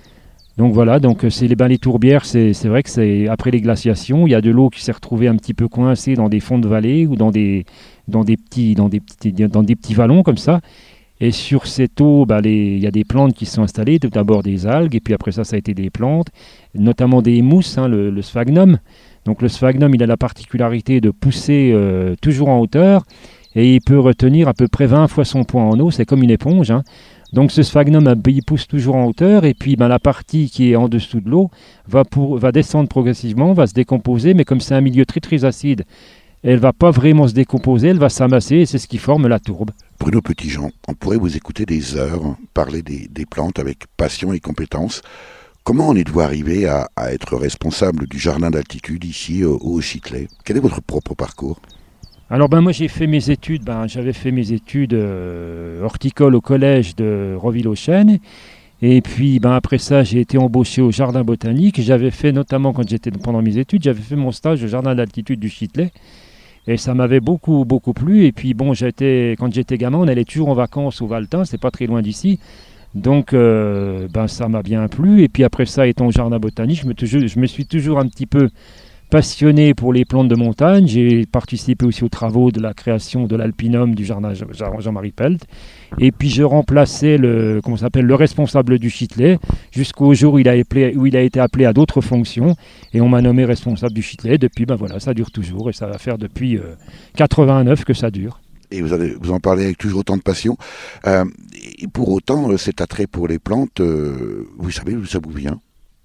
Donc voilà, donc c'est les, ben, les tourbières, c'est, c'est vrai que c'est après les glaciations, il y a de l'eau qui s'est retrouvée un petit peu coincée dans des fonds de vallée ou dans des, dans des, petits, dans des, petits, dans des petits vallons comme ça. Et sur cette eau, ben, les, il y a des plantes qui se sont installées, tout d'abord des algues, et puis après ça, ça a été des plantes, notamment des mousses, hein, le, le sphagnum. Donc le sphagnum, il a la particularité de pousser euh, toujours en hauteur, et il peut retenir à peu près vingt fois son poids en eau, c'est comme une éponge, hein. Donc ce sphagnum, il pousse toujours en hauteur et puis ben, la partie qui est en dessous de l'eau va, pour, va descendre progressivement, va se décomposer, mais comme c'est un milieu très très acide, elle ne va pas vraiment se décomposer, elle va s'amasser et c'est ce qui forme la tourbe. Bruno Petitjean, on pourrait vous écouter des heures, parler des, des plantes avec passion et compétence. Comment en êtes-vous arrivé à, à être responsable du jardin d'altitude ici au, au Châtelet ? Quel est votre propre parcours ? Alors ben moi j'ai fait mes études, ben, j'avais fait mes études euh, horticoles au collège de Roville-aux-Chênes et puis ben, après ça j'ai été embauché au jardin botanique. J'avais fait notamment quand j'étais pendant mes études, j'avais fait mon stage au jardin d'altitude du Châtelet et ça m'avait beaucoup beaucoup plu. Et puis bon j'étais, quand j'étais gamin on allait toujours en vacances au Valtin, c'est pas très loin d'ici. Donc euh, ben, ça m'a bien plu et puis après ça étant au jardin botanique je me, toujours, je me suis toujours un petit peu passionné pour les plantes de montagne. J'ai participé aussi aux travaux de la création de l'alpinum du jardin Jean-Marie Pelt. Et puis je remplaçais le, comment ça s'appelle, le responsable du Châtelet jusqu'au jour où il, a appelé, où il a été appelé à d'autres fonctions. Et on m'a nommé responsable du Châtelet. Depuis, ben voilà, ça dure toujours. Et ça va faire depuis euh, quatre-vingt-neuf que ça dure. Et vous, allez, vous en parlez avec toujours autant de passion. Euh, et pour autant, cet attrait pour les plantes, euh, vous savez d'où ça vous vient ?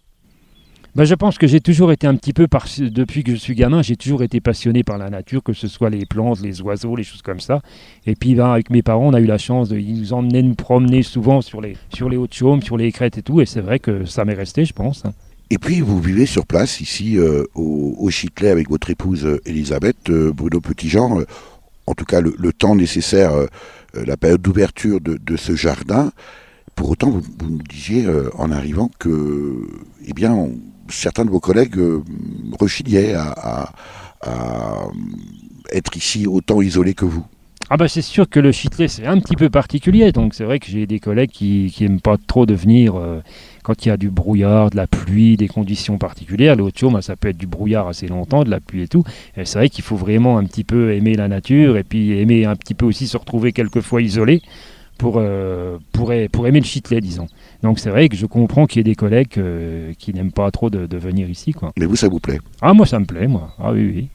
Ben, je pense que j'ai toujours été un petit peu, par, depuis que je suis gamin, j'ai toujours été passionné par la nature, que ce soit les plantes, les oiseaux, les choses comme ça. Et puis ben, avec mes parents, on a eu la chance, de, ils nous emmenaient nous promener souvent sur les, sur les Hauts-de-Chaume, sur les crêtes et tout. Et c'est vrai que ça m'est resté, je pense. Et puis vous vivez sur place, ici euh, au, au Châtelet, avec votre épouse euh, Elisabeth, euh, Bruno Petitjean. Euh, en tout cas, le, le temps nécessaire, euh, la période d'ouverture de, de ce jardin. Pour autant, vous, vous nous disiez euh, en arrivant que, eh bien, on, certains de vos collègues euh, rechignaient à, à, à être ici autant isolés que vous. Ah bah c'est sûr que le Chitelet c'est un petit peu particulier, donc c'est vrai que j'ai des collègues qui qui aiment pas trop de venir euh, quand il y a du brouillard, de la pluie, des conditions particulières. Le Haut-de-Chaume, bah, ça peut être du brouillard assez longtemps, de la pluie et tout. Et c'est vrai qu'il faut vraiment un petit peu aimer la nature et puis aimer un petit peu aussi se retrouver quelquefois isolé pour euh, pour, pour aimer le Chitelet, disons. Donc c'est vrai que je comprends qu'il y ait des collègues euh, qui n'aiment pas trop de, de venir ici, quoi. Mais vous, ça vous plaît? Ah moi ça me plaît, moi. Ah oui oui.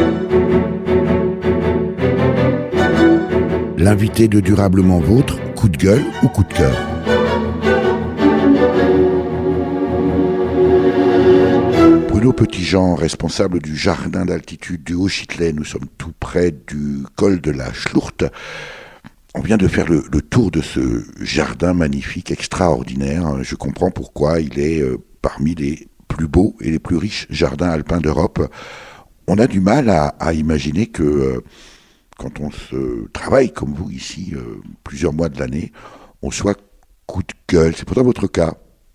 L'invité de Durablement Vôtre, coup de gueule ou coup de cœur? Bruno Petitjean, responsable du jardin d'altitude du Haut-Chitelet. Nous sommes tout près du col de la Schlourte. On vient de faire le, le tour de ce jardin magnifique, extraordinaire. Je comprends pourquoi il est euh, parmi les plus beaux et les plus riches jardins alpins d'Europe. On a du mal à, à imaginer que... Euh, quand on se travaille comme vous ici, euh, plusieurs mois de l'année, on soit coup de gueule. C'est pourtant votre cas.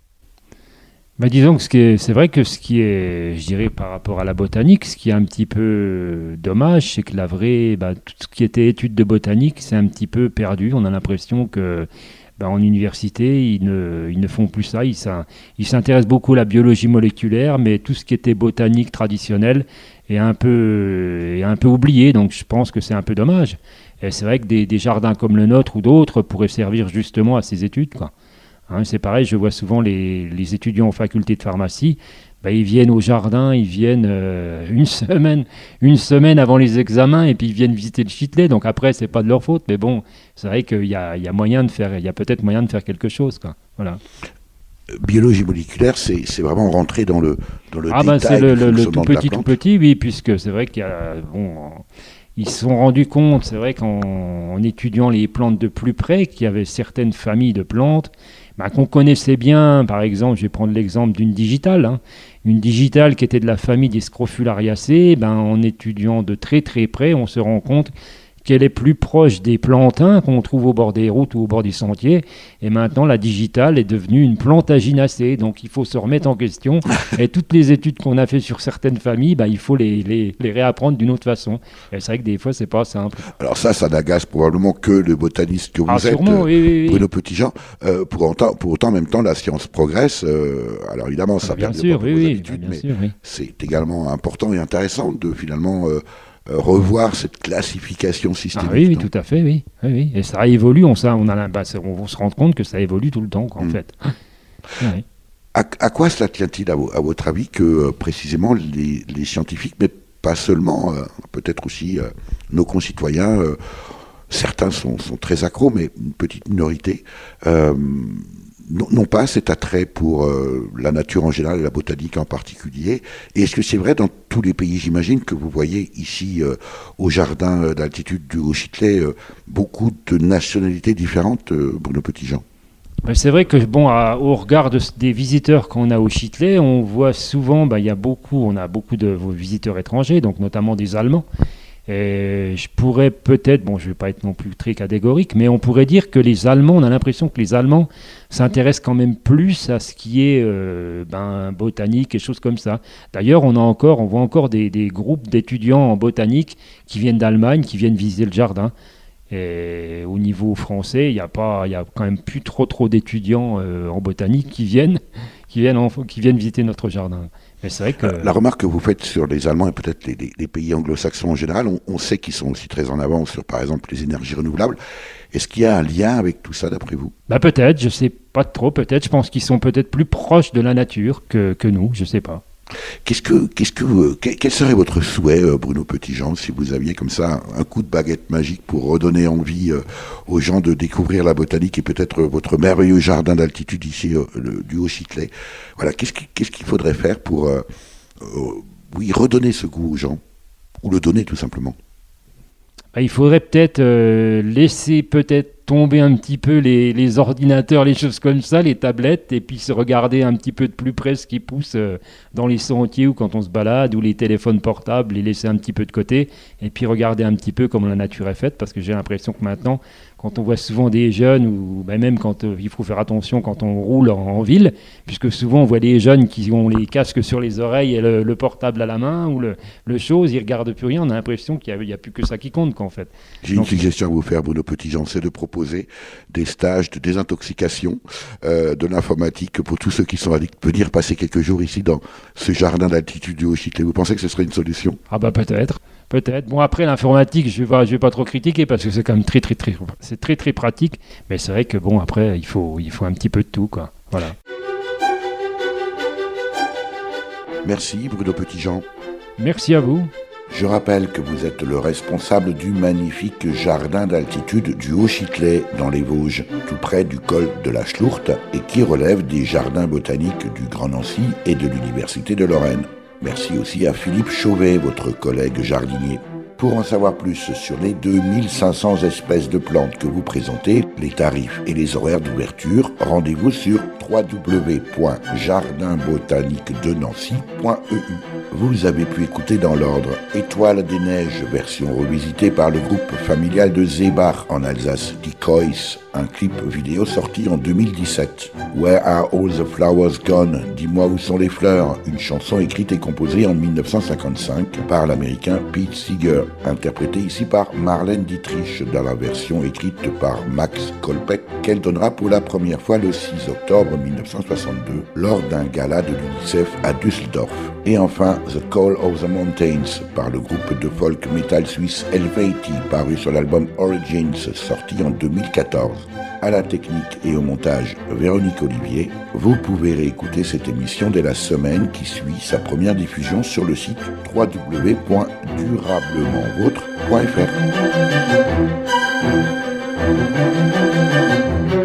Bah disons que ce qui est, c'est vrai que ce qui est, je dirais, par rapport à la botanique, ce qui est un petit peu dommage, c'est que la vraie, bah, tout ce qui était études de botanique, c'est un petit peu perdu. On a l'impression que bah, en université, ils ne, ils ne font plus ça. Ils, ça. ils s'intéressent beaucoup à la biologie moléculaire, mais tout ce qui était botanique traditionnelle est un peu, est un peu oublié. Donc je pense que c'est un peu dommage. Et c'est vrai que des, des jardins comme le nôtre ou d'autres pourraient servir justement à ces études, quoi. Hein, c'est pareil, je vois souvent les, les étudiants en faculté de pharmacie, bah, ils viennent au jardin, ils viennent euh, une semaine, une semaine avant les examens et puis ils viennent visiter le Chitelet. Donc après, c'est pas de leur faute, mais bon, c'est vrai qu'il y a, il y a moyen de faire, il y a peut-être moyen de faire quelque chose, quoi. Voilà. Biologie moléculaire, c'est, c'est vraiment rentrer dans le dans le ah détail ben c'est le, du le, le fonctionnement tout de la petit, tout plante. petit, oui, puisque c'est vrai qu'il y a bon. Ils se sont rendus compte, c'est vrai qu'en en étudiant les plantes de plus près, qu'il y avait certaines familles de plantes bah, qu'on connaissait bien. Par exemple, je vais prendre l'exemple d'une digitale. Hein. Une digitale qui était de la famille des Scrofulariacées. Ben, en étudiant de très très près, on se rend compte qu'elle est plus proche des plantains qu'on trouve au bord des routes ou au bord des sentiers. Et maintenant, la digitale est devenue une plantaginacée. Donc, il faut se remettre en question. Et toutes les études qu'on a fait sur certaines familles, bah, il faut les, les, les réapprendre d'une autre façon. Et c'est vrai que des fois, c'est pas simple. Alors ça, ça n'agace probablement que le botaniste que vous ah, êtes, sûrement, oui, oui, oui. Bruno Petitjean. Euh, pour, autant, pour autant, en même temps, la science progresse. Euh, alors évidemment, ça ah, bien perd sûr, pas oui, vos oui, habitudes, bien mais sûr, oui. c'est également important et intéressant de finalement... Euh, Euh, revoir cette classification systémique. Ah oui, oui, non tout à fait, oui. oui, oui. Et ça évolue, on, ça, on, a, bah, on, on se rend compte que ça évolue tout le temps, quoi, en Mm. fait. Oui. À, à quoi cela tient-il, à, vo- à votre avis, que euh, précisément les, les scientifiques, mais pas seulement, euh, peut-être aussi euh, nos concitoyens, euh, certains sont, sont très accros, mais une petite minorité, euh, n'ont n'ont pas cet attrait pour euh, la nature en général et la botanique en particulier. Et est-ce que c'est vrai dans tous les pays, j'imagine, que vous voyez ici euh, au jardin euh, d'altitude du Haut-Chitelet euh, beaucoup de nationalités différentes, euh, Bruno Petitjean? Ben, c'est vrai que bon, à- au regard de, des visiteurs qu'on a au Chitelet, on voit souvent, ben, il y a beaucoup, on a beaucoup de visiteurs étrangers, donc notamment des Allemands. Et je pourrais peut-être, bon, je ne vais pas être non plus très catégorique, mais on pourrait dire que les Allemands, on a l'impression que les Allemands s'intéressent quand même plus à ce qui est euh, ben, botanique et choses comme ça. D'ailleurs, on a encore, on voit encore des, des groupes d'étudiants en botanique qui viennent d'Allemagne, qui viennent visiter le jardin. Et au niveau français, il y a pas, il y a quand même plus trop trop d'étudiants euh, en botanique qui viennent, qui viennent, en- qui viennent visiter notre jardin. Mais c'est vrai que La remarque que vous faites sur les Allemands et peut-être les, les- les pays anglo-saxons en général, on, on sait qu'ils sont aussi très en avance sur, par exemple, les énergies renouvelables. Est-ce qu'il y a un lien avec tout ça, d'après vous? bah peut-être, je sais pas trop, peut-être. Je pense qu'ils sont peut-être plus proches de la nature que, que nous, je sais pas. Qu'est-ce que, qu'est-ce que, euh, quel, quel serait votre souhait, euh, Bruno Petitjean, si vous aviez comme ça un, un coup de baguette magique pour redonner envie euh, aux gens de découvrir la botanique et peut-être euh, votre merveilleux jardin d'altitude ici euh, le- du Haut-Chitelet? Voilà, qu'est-ce qui- qu'est-ce qu'il faudrait faire pour, euh, euh, oui, redonner ce goût aux gens, ou le donner tout simplement? Bah, il faudrait peut-être euh, laisser peut-être tomber un petit peu les, les ordinateurs, les choses comme ça, les tablettes, et puis se regarder un petit peu de plus près ce qui pousse euh, dans les sentiers ou quand on se balade, ou les téléphones portables, les laisser un petit peu de côté, et puis regarder un petit peu comment la nature est faite, parce que j'ai l'impression que maintenant, quand on voit souvent des jeunes, ou bah, même quand euh, il faut faire attention quand on roule en, en ville, puisque souvent on voit des jeunes qui ont les casques sur les oreilles et le, le portable à la main, ou le, le chose, ils ne regardent plus rien, on a l'impression qu'il n'y a, a plus que ça qui compte, qu'en fait. J'ai Donc, une suggestion à vous faire, Bruno Petitjean, c'est de proposer des stages de désintoxication euh, de l'informatique pour tous ceux qui sont addicts, venir passer quelques jours ici dans ce jardin d'altitude du Haut-Châtelet. Vous pensez que ce serait une solution ? Ah bah peut-être, peut-être. Bon, après l'informatique, je vais pas, je vais pas trop critiquer parce que c'est quand même très très très c'est très très pratique, mais c'est vrai que bon, après il faut il faut un petit peu de tout, quoi. Voilà. Merci Bruno Petitjean. Merci à vous. Je rappelle que vous êtes le responsable du magnifique jardin d'altitude du Haut-Châtelet dans les Vosges, tout près du col de la Schlourte, et qui relève des jardins botaniques du Grand Nancy et de l'Université de Lorraine. Merci aussi à Philippe Chauvet, votre collègue jardinier. Pour en savoir plus sur les deux mille cinq cents espèces de plantes que vous présentez, les tarifs et les horaires d'ouverture, rendez-vous sur w w w point jardin botanique de nancy point e u. Vous avez pu écouter dans l'ordre Étoile des Neiges, version revisitée par le groupe familial de Zébach en Alsace, Die Kois, un clip vidéo sorti en deux mille dix-sept. Where are all the flowers gone? Dis-moi où sont les fleurs? Une chanson écrite et composée en mille neuf cent cinquante-cinq par l'américain Pete Seeger, interprétée ici par Marlène Dietrich dans la version écrite par Max Kolpeck, qu'elle donnera pour la première fois le six octobre mille neuf cent soixante-deux lors d'un gala de l'UNICEF à Düsseldorf. Et enfin, The Call of the Mountains par le groupe de folk metal suisse Helveti, paru sur l'album Origins, sorti en deux mille quatorze. À la technique et au montage, Véronique Olivier. Vous pouvez réécouter cette émission dès la semaine qui suit sa première diffusion sur le site w w w point durablement vôtre point f r.